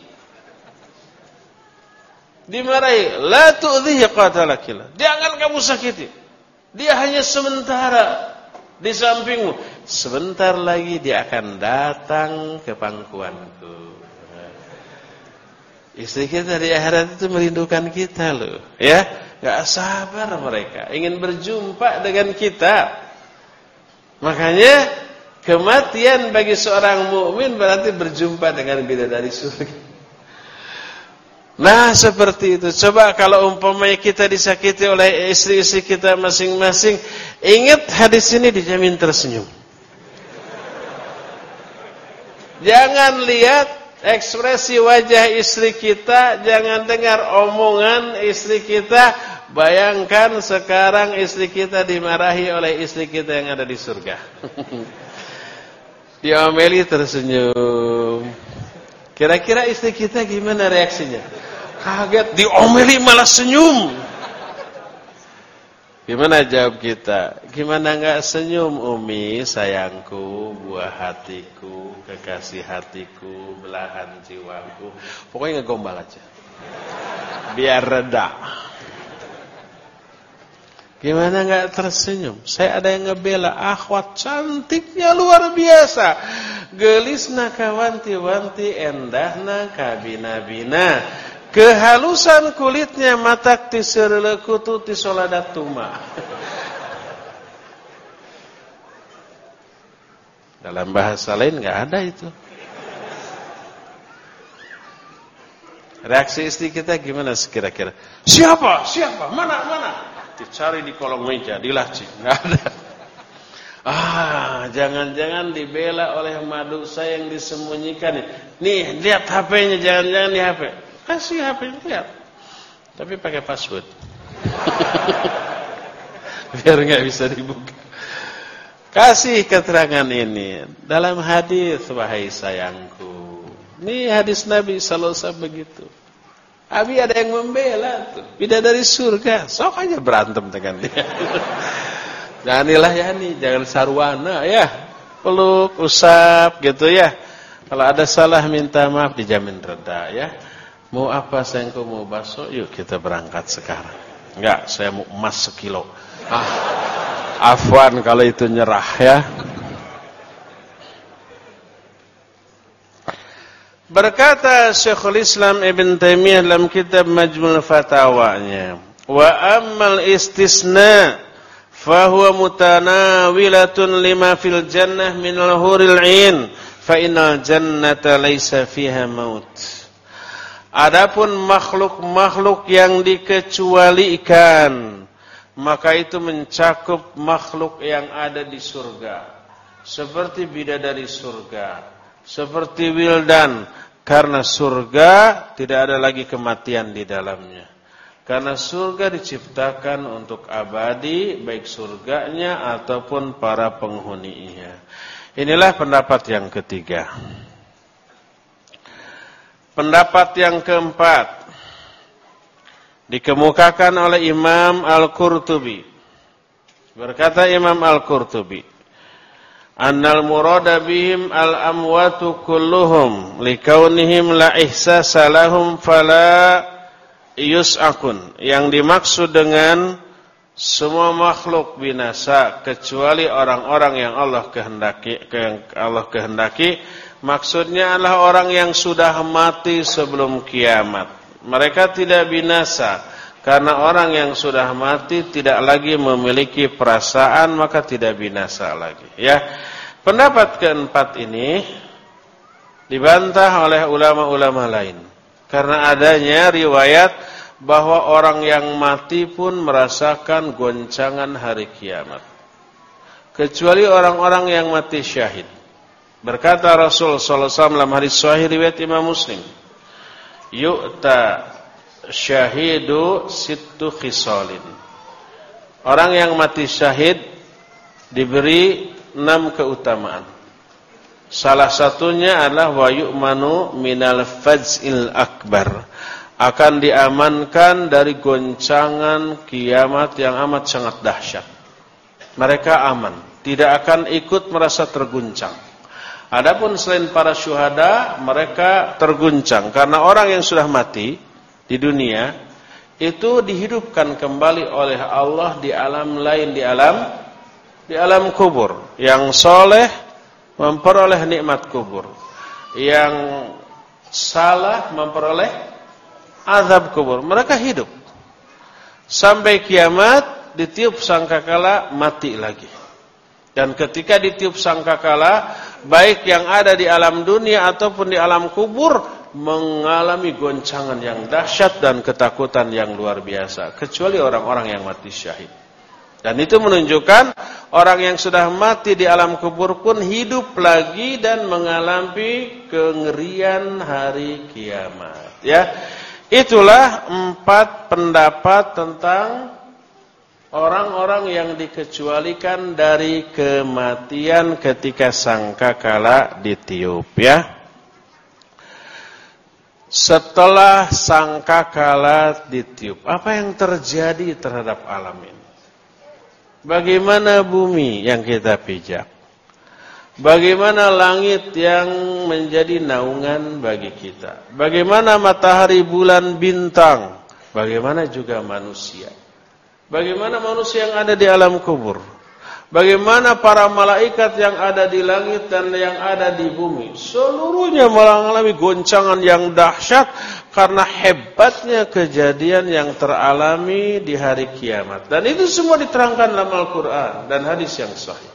Dimarahi, la tu'dhihi qatalakillah. Jangan kamu sakiti. Dia hanya sementara di sampingmu. Sebentar lagi dia akan datang ke pangkuanku. Istri kita di akhirat itu merindukan kita loh, ya. Enggak sabar mereka ingin berjumpa dengan kita. Makanya kematian bagi seorang mukmin berarti berjumpa dengan bidadari surga. Nah, seperti itu. Coba kalau umpamanya kita disakiti oleh istri-istri kita masing-masing, ingat hadis ini dijamin tersenyum. Jangan lihat ekspresi wajah istri kita, jangan dengar omongan istri kita. Bayangkan sekarang istri kita dimarahi oleh istri kita yang ada di surga. Diomeli tersenyum. Kira-kira istri kita gimana reaksinya? Kaget, diomeli malah senyum. Gimana jawab kita? Gimana enggak senyum, Umi, sayangku, buah hatiku, kekasih hatiku, belahan jiwaku. Pokoknya ngegombal aja. Biar reda. Gimana enggak tersenyum? Saya ada yang ngebela, akhwat cantiknya luar biasa. Gelisna kawanti-wanti, endahna kabina-bina. Kehalusan kulitnya matak tiserelekutu tisoladatuma. Dalam bahasa lain enggak ada itu. Reaksi istri kita gimana kira-kira? Siapa? Siapa? Mana? Mana? Dicari di kolong meja, di laci. Enggak ada. Ah, jangan-jangan dibela oleh madu saya yang disembunyikan. Nih, lihat H P-nya, jangan-jangan di H P. Kasih H P-nya, lihat. Tapi pakai password. Biar enggak bisa dibuka. Kasih keterangan ini dalam hadis, wahai sayangku. Ini hadis Nabi sallallahu alaihi wasallam begitu. Abi ada yang membela tuh, bidadari surga. Sok aja berantem dengan dia. Jangan dilayani, jangan sarwana ya. Peluk, usap gitu ya. Kalau ada salah minta maaf, dijamin reda ya. Mau apa sayangku, mau bakso? Yuk kita berangkat sekarang. Enggak, saya mau emas sekilo. Ah, afwan kalau itu nyerah ya. Berkata Syekhul Islam Ibn Taimiyah dalam kitab Majmu' Fatawanya, wa ammal istisna fahuwa mutanawilatun lima fil jannah minal huril 'ain fa innal jannata laisa fiha maut. Adapun makhluk-makhluk yang dikecualikan maka itu mencakup makhluk yang ada di surga, seperti bidadari surga, seperti wildan, karena surga tidak ada lagi kematian di dalamnya. Karena surga diciptakan untuk abadi, baik surganya ataupun para penghuninya. Inilah pendapat yang ketiga. Pendapat yang keempat dikemukakan oleh Imam Al-Qurtubi. Berkata Imam Al-Qurtubi, annal murada bihim al-amwatu kulluhum likaunihim la ihsasa lahum fala yus'akun. Yang dimaksud dengan semua makhluk binasa kecuali orang-orang yang Allah kehendaki, yang Allah kehendaki, maksudnya adalah orang yang sudah mati sebelum kiamat. Mereka tidak binasa karena orang yang sudah mati tidak lagi memiliki perasaan, maka tidak binasa lagi. Ya, pendapat keempat ini dibantah oleh ulama-ulama lain. Karena adanya riwayat bahwa orang yang mati pun merasakan goncangan hari kiamat, kecuali orang-orang yang mati syahid. Berkata Rasul sallallahu alaihi wasallam dalam hadis sahih riwayat Imam Muslim, yu'ta syahidu sittu khisalin. Orang yang mati syahid diberi enam keutamaan. Salah satunya adalah wa yu'manu minal faz'il akbar, akan diamankan dari goncangan kiamat yang amat sangat dahsyat. Mereka aman, tidak akan ikut merasa terguncang. Adapun selain para syuhada, mereka terguncang karena orang yang sudah mati di dunia itu dihidupkan kembali oleh Allah di alam lain, di alam di alam kubur. Yang soleh memperoleh nikmat kubur, yang salah memperoleh azab kubur. Mereka hidup sampai kiamat, ditiup sangkakala mati lagi. Dan ketika ditiup sangkakala, baik yang ada di alam dunia ataupun di alam kubur mengalami goncangan yang dahsyat dan ketakutan yang luar biasa, kecuali orang-orang yang mati syahid. Dan itu menunjukkan orang yang sudah mati di alam kubur pun hidup lagi dan mengalami kengerian hari kiamat. Ya, itulah empat pendapat tentang orang-orang yang dikecualikan dari kematian ketika sangkakala ditiup. Ya, setelah sangkakala ditiup, apa yang terjadi terhadap alam ini? Bagaimana bumi yang kita pijak? Bagaimana langit yang menjadi naungan bagi kita? Bagaimana matahari, bulan, bintang? Bagaimana juga manusia? Bagaimana manusia yang ada di alam kubur? Bagaimana para malaikat yang ada di langit dan yang ada di bumi? Seluruhnya mengalami goncangan yang dahsyat karena hebatnya kejadian yang teralami di hari kiamat. Dan itu semua diterangkan dalam Al-Quran dan hadis yang sahih.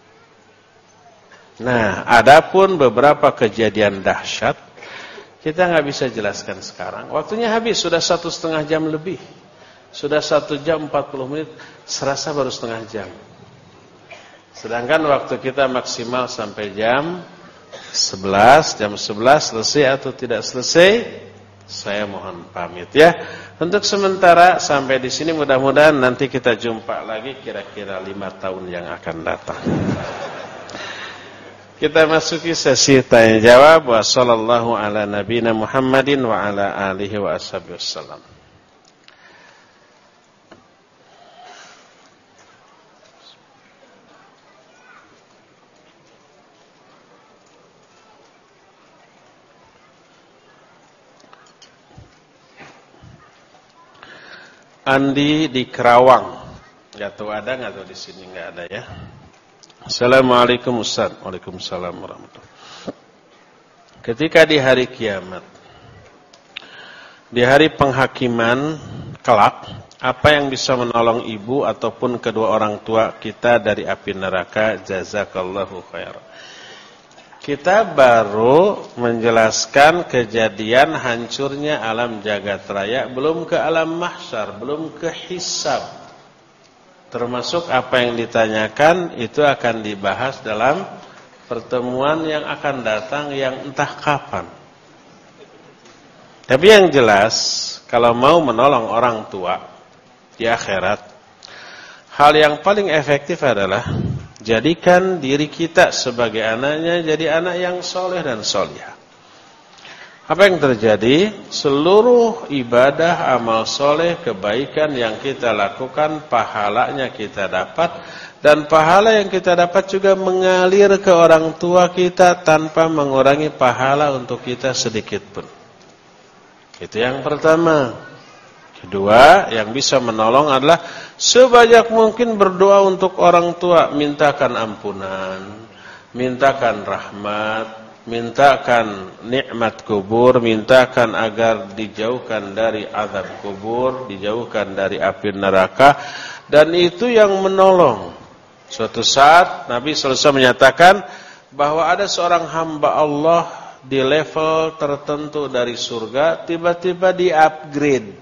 Nah, adapun beberapa kejadian dahsyat kita nggak bisa jelaskan sekarang. Waktunya habis, sudah satu setengah jam lebih. Sudah satu jam empat puluh menit, serasa baru setengah jam. Sedangkan waktu kita maksimal sampai jam sebelas, jam sebelas selesai atau tidak selesai, saya mohon pamit ya. Untuk sementara sampai di sini, mudah-mudahan nanti kita jumpa lagi kira-kira lima tahun yang akan datang. Kita masuki sesi tanya jawab. Wa sallallahu ala nabiyina Muhammadin wa ala alihi wa ashabihi wassalam. Andi di Kerawang. Enggak tahu ada enggak tahu di sini enggak ada ya. Assalamualaikum Ustaz. Waalaikumsalam warahmatullahi wabarakatuh. Ketika di hari kiamat, di hari penghakiman kelak, apa yang bisa menolong ibu ataupun kedua orang tua kita dari api neraka? Jazakallahu khairan. Kita baru menjelaskan kejadian hancurnya alam jagat raya, belum ke alam mahsyar, belum ke hisab. Termasuk apa yang ditanyakan itu akan dibahas dalam pertemuan yang akan datang yang entah kapan. Tapi yang jelas, kalau mau menolong orang tua di akhirat, hal yang paling efektif adalah jadikan diri kita sebagai anaknya jadi anak yang soleh dan solihah. Apa yang terjadi? Seluruh ibadah, amal soleh, kebaikan yang kita lakukan, pahalanya kita dapat. Dan pahala yang kita dapat juga mengalir ke orang tua kita tanpa mengurangi pahala untuk kita sedikit pun. Itu yang pertama. Kedua, yang bisa menolong adalah sebanyak mungkin berdoa untuk orang tua. Mintakan ampunan, mintakan rahmat, mintakan nikmat kubur, mintakan agar dijauhkan dari azab kubur, dijauhkan dari api neraka, dan itu yang menolong. Suatu saat Nabi sallallahu alaihi wasallam menyatakan bahwa ada seorang hamba Allah di level tertentu dari surga, tiba-tiba di-upgrade,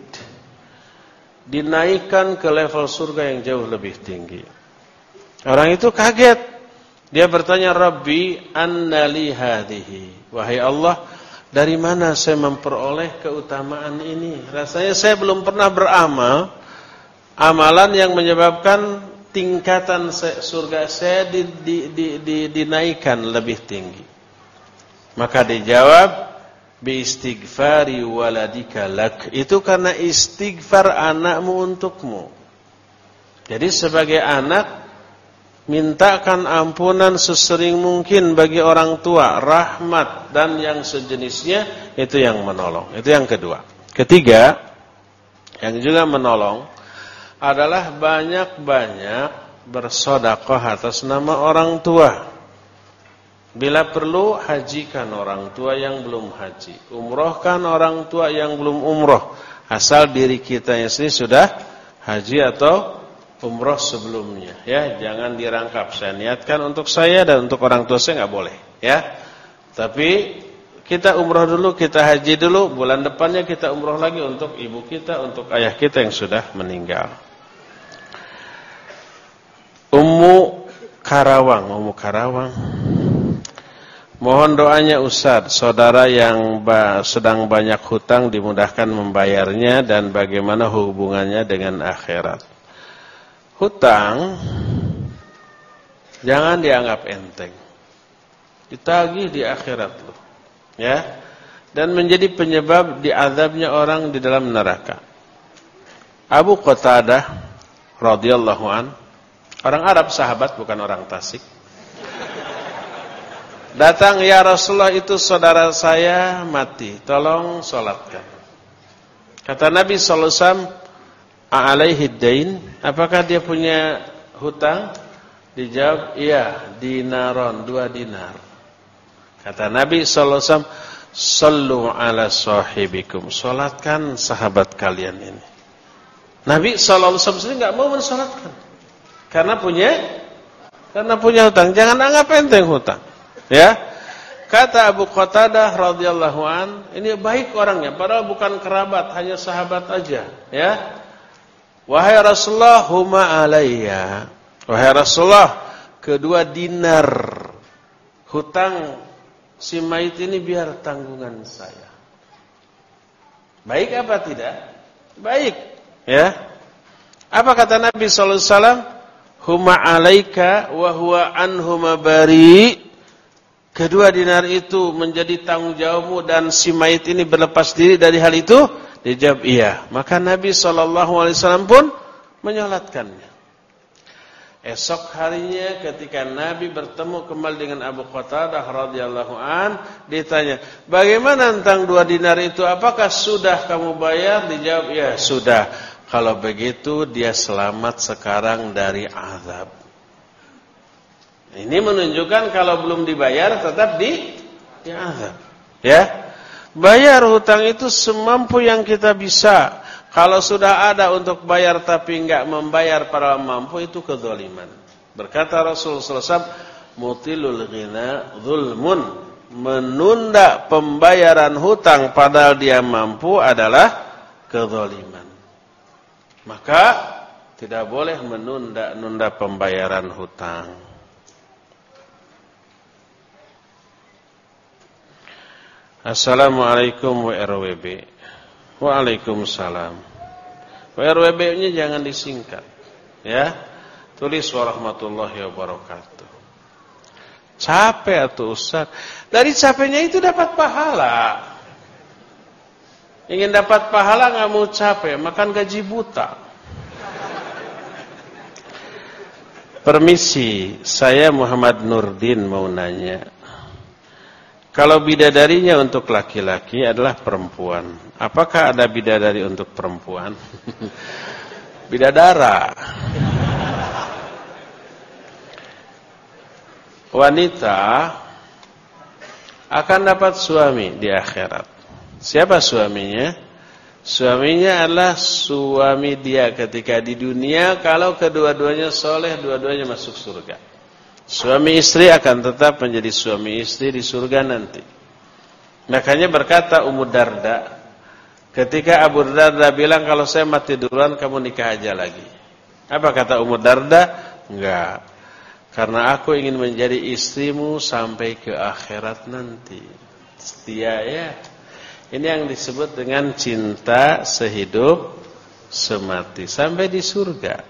dinaikkan ke level surga yang jauh lebih tinggi. Orang itu kaget. Dia bertanya, Rabbi anna li hadhihi. Wahai Allah, dari mana saya memperoleh keutamaan ini? Rasanya saya belum pernah beramal amalan yang menyebabkan tingkatan surga saya di, di, di, di, dinaikkan lebih tinggi. Maka dijawab, bi istighfari waladika lak. Itu karena istighfar anakmu untukmu. Jadi sebagai anak, mintakan ampunan sesering mungkin bagi orang tua, rahmat dan yang sejenisnya, itu yang menolong. Itu yang kedua. Ketiga, yang juga menolong adalah banyak-banyak bersedekah atas nama orang tua. Bila perlu, hajikan orang tua yang belum haji, umrohkan orang tua yang belum umroh, asal diri kita yang sendiri sudah haji atau umroh sebelumnya, ya, jangan dirangkap. Saya niatkan untuk saya dan untuk orang tua saya nggak boleh, ya. Tapi kita umroh dulu, kita haji dulu, bulan depannya kita umroh lagi untuk ibu kita, untuk ayah kita yang sudah meninggal. Ummu Karawang, Ummu Karawang, mohon doanya Ustaz, saudara yang ba- sedang banyak hutang dimudahkan membayarnya dan bagaimana hubungannya dengan akhirat. Hutang jangan dianggap enteng, ditagih di akhirat loh, ya, dan menjadi penyebab diazabnya orang di dalam neraka. Abu Qatadah radhiyallahu an, orang Arab, sahabat, bukan orang Tasik, datang, ya Rasulullah, itu saudara saya mati, tolong sholatkan. Kata Nabi sallallahu alaihi wasallam, a'alaihi dain, apakah dia punya hutang? Dijawab, iya, dinaron, dua dinar. Kata Nabi sallallahu alaihi wasallam, sallu ala sahibikum, salatkan sahabat kalian ini. Nabi sallallahu alaihi wasallam sendiri enggak mau mensalatkan karena punya karena punya hutang. Jangan anggap enteng hutang, ya. Kata Abu Qatadah radhiyallahu an, ini baik orangnya, padahal bukan kerabat, hanya sahabat aja, ya. Wahai Rasulullah, huma alayya. Wahai Rasulullah, kedua dinar hutang si mayit ini biar tanggungan saya. Baik apa tidak? Baik, ya. Apa kata Nabi sallallahu alaihi wasallam? Huma alayka wa huwa anhuma bari. Kedua dinar itu menjadi tanggung jawabmu dan si mayit ini berlepas diri dari hal itu. Dijawab iya. Maka Nabi sallallahu alaihi wasallam pun menyolatkannya. Esok harinya ketika Nabi bertemu kembali dengan Abu Qatadah radhiyallahu an, ditanya, bagaimana tentang dua dinar itu? Apakah sudah kamu bayar? Dijawab, ya sudah. Kalau begitu dia selamat sekarang dari azab. Ini menunjukkan kalau belum dibayar tetap di, di azab. Ya. Bayar hutang itu semampu yang kita bisa. Kalau sudah ada untuk bayar tapi enggak membayar para mampu, itu kezaliman. Berkata Rasulullah sallallahu alaihi wasallam, mutilul ghina zulmun, menunda pembayaran hutang padahal dia mampu adalah kezaliman. Maka Tidak boleh menunda-nunda pembayaran hutang. Assalamualaikum W R W B. Waalaikumsalam. W R W B-nya jangan disingkat, ya. Tulis warahmatullahi wabarakatuh. Capek atuh Ustaz. Dari capeknya itu dapat pahala. Ingin dapat pahala nggak mau capek, makan gaji buta. Permisi, saya Muhammad Nurdin mau nanya. Kalau bidadarinya untuk laki-laki adalah perempuan, apakah ada bidadari untuk perempuan? Bidadara. Wanita akan dapat suami di akhirat. Siapa suaminya? Suaminya adalah suami dia ketika di dunia. Kalau kedua-duanya soleh, dua-duanya masuk surga. Suami istri akan tetap menjadi suami istri di surga nanti. Makanya berkata Ummu Darda, ketika Abu Darda bilang, kalau saya mati duluan kamu nikah aja lagi. Apa kata Ummu Darda? Enggak, karena aku ingin menjadi istrimu sampai ke akhirat nanti. Setia ya. Ini yang disebut dengan cinta sehidup semati sampai di surga.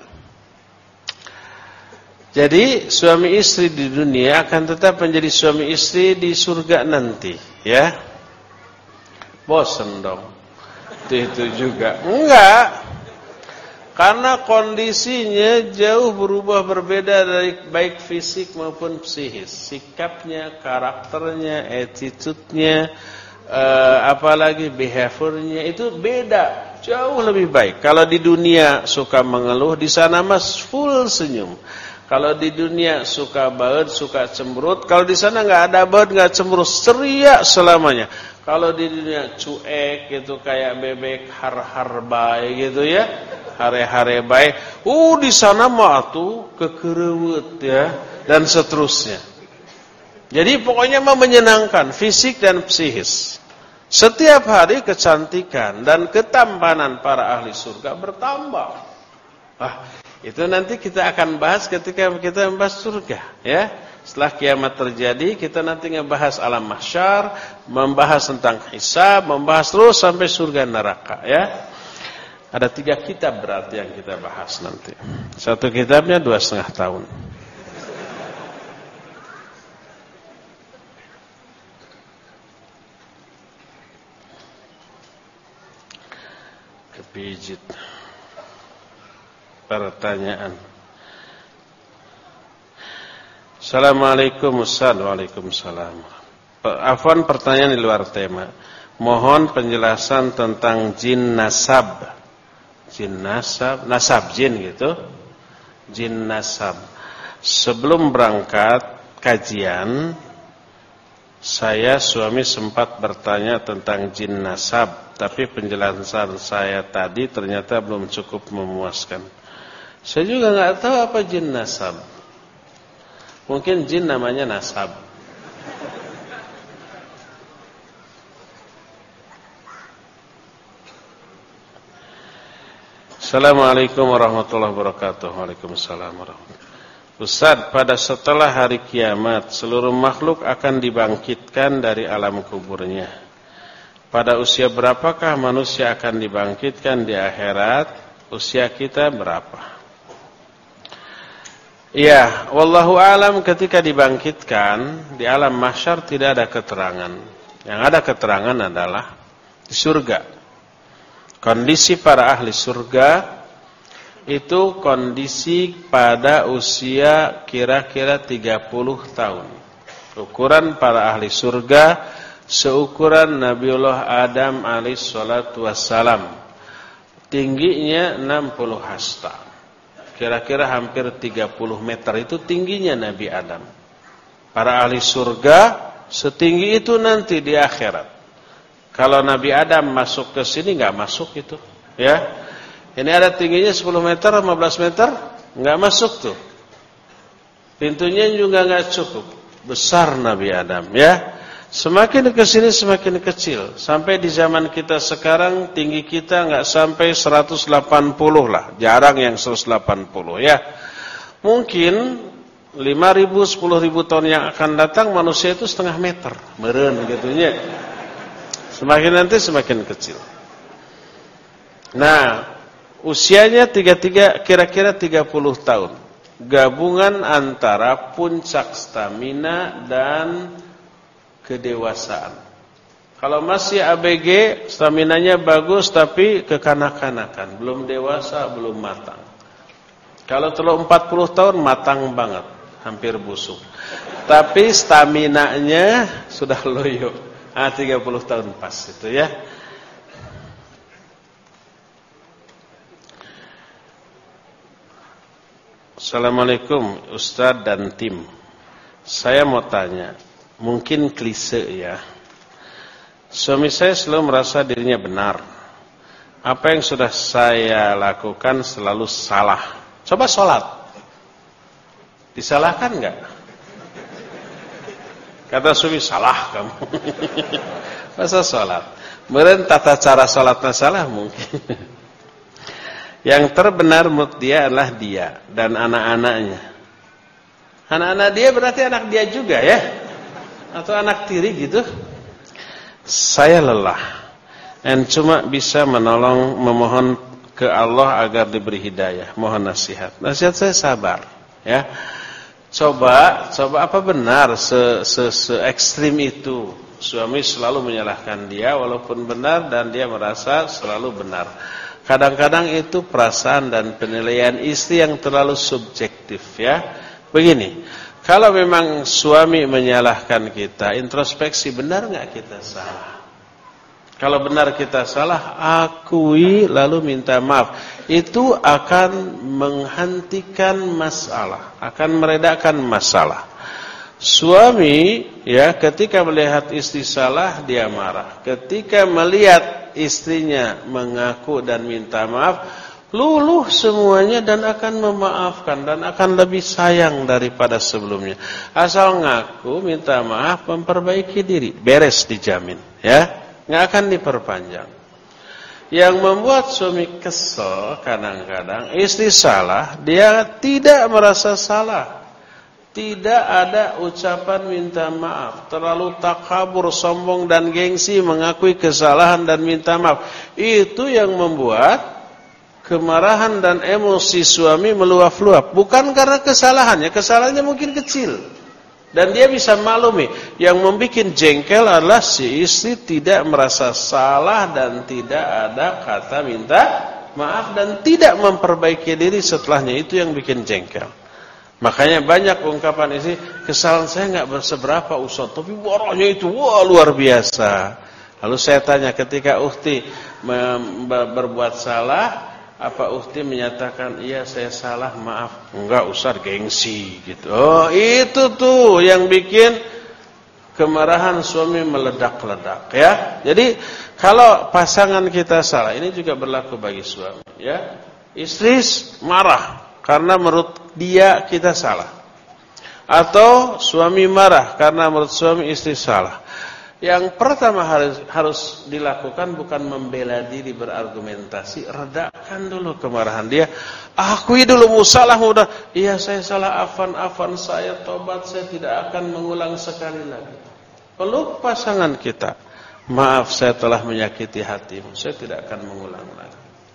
Jadi suami istri di dunia akan tetap menjadi suami istri di surga nanti, ya. Bosen dong. Itu, itu juga. Enggak. Karena kondisinya jauh berubah berbeda dari baik fisik maupun psikis. Sikapnya, karakternya, attitude-nya, Uh, apalagi behaviornya itu beda, jauh lebih baik. Kalau di dunia suka mengeluh, di sana mas full senyum. Kalau di dunia suka baut, suka cemberut, kalau di sana nggak ada baut, nggak cemberut, ceria selamanya. Kalau di dunia cuek gitu kayak bebek har-har baik gitu ya, hare-hare baik. Uh di sana mah tuh kekerewut ya dan seterusnya. Jadi pokoknya mah menyenangkan fisik dan psikis. Setiap hari kecantikan dan ketampanan para ahli surga bertambah. Ah, itu nanti kita akan bahas ketika kita membahas surga, ya. Setelah kiamat terjadi, kita nanti ngebahas alam mahsyar, membahas tentang hisab, membahas terus sampai surga neraka, ya. Ada tiga kitab berarti yang kita bahas nanti. Satu kitabnya dua setengah tahun. Kepijit. Pertanyaan. Assalamualaikum Ustaz. Waalaikumsalam. Afwan, pertanyaan di luar tema. Mohon penjelasan tentang jin nasab. Jin nasab, nasab jin gitu. Jin nasab. Sebelum berangkat kajian, saya suami sempat bertanya tentang jin nasab. Tapi penjelasan saya tadi ternyata belum cukup memuaskan. Saya juga nggak tahu apa jin nasab. Mungkin jin namanya nasab. Assalamualaikum warahmatullahi wabarakatuh. Waalaikumsalam warahmatullahi wabarakatuh. Ustaz, pada setelah hari kiamat, seluruh makhluk akan dibangkitkan dari alam kuburnya. Pada usia berapakah manusia akan dibangkitkan di akhirat? Usia kita berapa? Iya, wallahu alam, ketika dibangkitkan di alam mahsyar tidak ada keterangan. Yang ada keterangan adalah di surga. Kondisi para ahli surga itu kondisi pada usia kira-kira tiga puluh tahun. Ukuran para ahli surga seukuran Nabiullah Adam alaihi salatu wassalam. Tingginya enam puluh hasta. Kira-kira hampir tiga puluh meter itu tingginya Nabi Adam. Para ahli surga setinggi itu nanti di akhirat. Kalau Nabi Adam masuk ke sini enggak masuk itu, ya. Ini ada tingginya sepuluh meter, lima belas meter, enggak masuk tuh. Pintunya juga enggak cukup. Besar Nabi Adam, ya. Semakin ke sini semakin kecil. Sampai di zaman kita sekarang tinggi kita enggak sampai seratus delapan puluh lah. Jarang yang seratus delapan puluh ya. Mungkin lima ribu, sepuluh ribu tahun yang akan datang manusia itu setengah meter. Meureun gitunya. Semakin nanti semakin kecil. Nah, usianya tiga puluh tiga kira-kira tiga puluh tahun. Gabungan antara puncak stamina dan kedewasaan. Kalau masih A B G, staminanya bagus tapi kekanak-kanakan, belum dewasa, belum matang. Kalau terlalu empat puluh tahun matang banget, hampir busuk. Tapi staminanya sudah loyo. Ah, tiga puluh tahun pas itu ya. Assalamualaikum Ustadz dan tim. Saya mau tanya, mungkin klise ya. Suami saya selalu merasa dirinya benar. Apa yang sudah saya lakukan selalu salah. Coba sholat, disalahkan enggak? Kata suami, salah kamu. Masa sholat? Meren tata cara sholatnya salah mungkin. Yang terbenar menurut dia adalah dia dan anak-anaknya. Anak-anak dia berarti anak dia juga ya? Atau anak tiri gitu? Saya lelah dan cuma bisa menolong, memohon ke Allah agar diberi hidayah. Mohon nasihat. Nasihat saya sabar ya. Coba, coba apa benar se, se, se ekstrim itu? Suami selalu menyalahkan dia walaupun benar dan dia merasa selalu benar. Kadang-kadang itu perasaan dan penilaian istri yang terlalu subjektif ya. Begini, kalau memang suami menyalahkan kita, introspeksi, benar enggak kita salah? Kalau benar kita salah, akui lalu minta maaf. Itu akan menghentikan masalah, akan meredakan masalah. Suami ya ketika melihat istri salah dia marah. Ketika melihat istrinya mengaku dan minta maaf, luluh semuanya dan akan memaafkan dan akan lebih sayang daripada sebelumnya. Asal ngaku, minta maaf, memperbaiki diri, beres dijamin ya, nggak akan diperpanjang. Yang membuat suami kesel kadang-kadang istri salah, dia tidak merasa salah. Tidak ada ucapan minta maaf, terlalu takabur, sombong dan gengsi mengakui kesalahan dan minta maaf. Itu yang membuat kemarahan dan emosi suami meluap-luap. Bukan karena kesalahannya, kesalahannya mungkin kecil dan dia bisa maklumi. Yang membuat jengkel adalah si istri tidak merasa salah dan tidak ada kata minta maaf dan tidak memperbaiki diri setelahnya. Itu yang bikin jengkel. Makanya banyak ungkapan istri, kesalahan saya enggak seberapa Ustaz, tapi warahnya itu wah luar biasa. Lalu saya tanya, ketika ukhti berbuat salah, apa ukhti menyatakan iya saya salah, maaf? Enggak, Ustaz, gengsi gitu. Oh, itu tuh yang bikin kemarahan suami meledak-ledak ya. Jadi kalau pasangan kita salah, ini juga berlaku bagi suami ya. Istri marah karena menurut dia kita salah, atau suami marah karena menurut suami istri salah. Yang pertama harus, harus dilakukan bukan membela diri berargumentasi, redakan dulu kemarahan dia. Akui dulu musalah mudah. Iya saya salah, afan afan saya tobat, saya tidak akan mengulang sekali lagi. Peluk pasangan kita, maaf saya telah menyakiti hatimu, saya tidak akan mengulang lagi.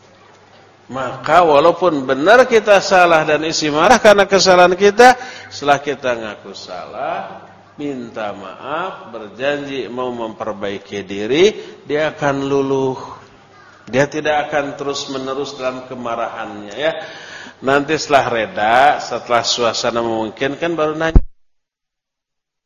Maka walaupun benar kita salah dan isi marah karena kesalahan kita, setelah kita ngaku salah, minta maaf, berjanji mau memperbaiki diri, dia akan luluh. Dia tidak akan terus menerus dalam kemarahannya ya. Nanti setelah reda, setelah suasana memungkinkan baru nanya,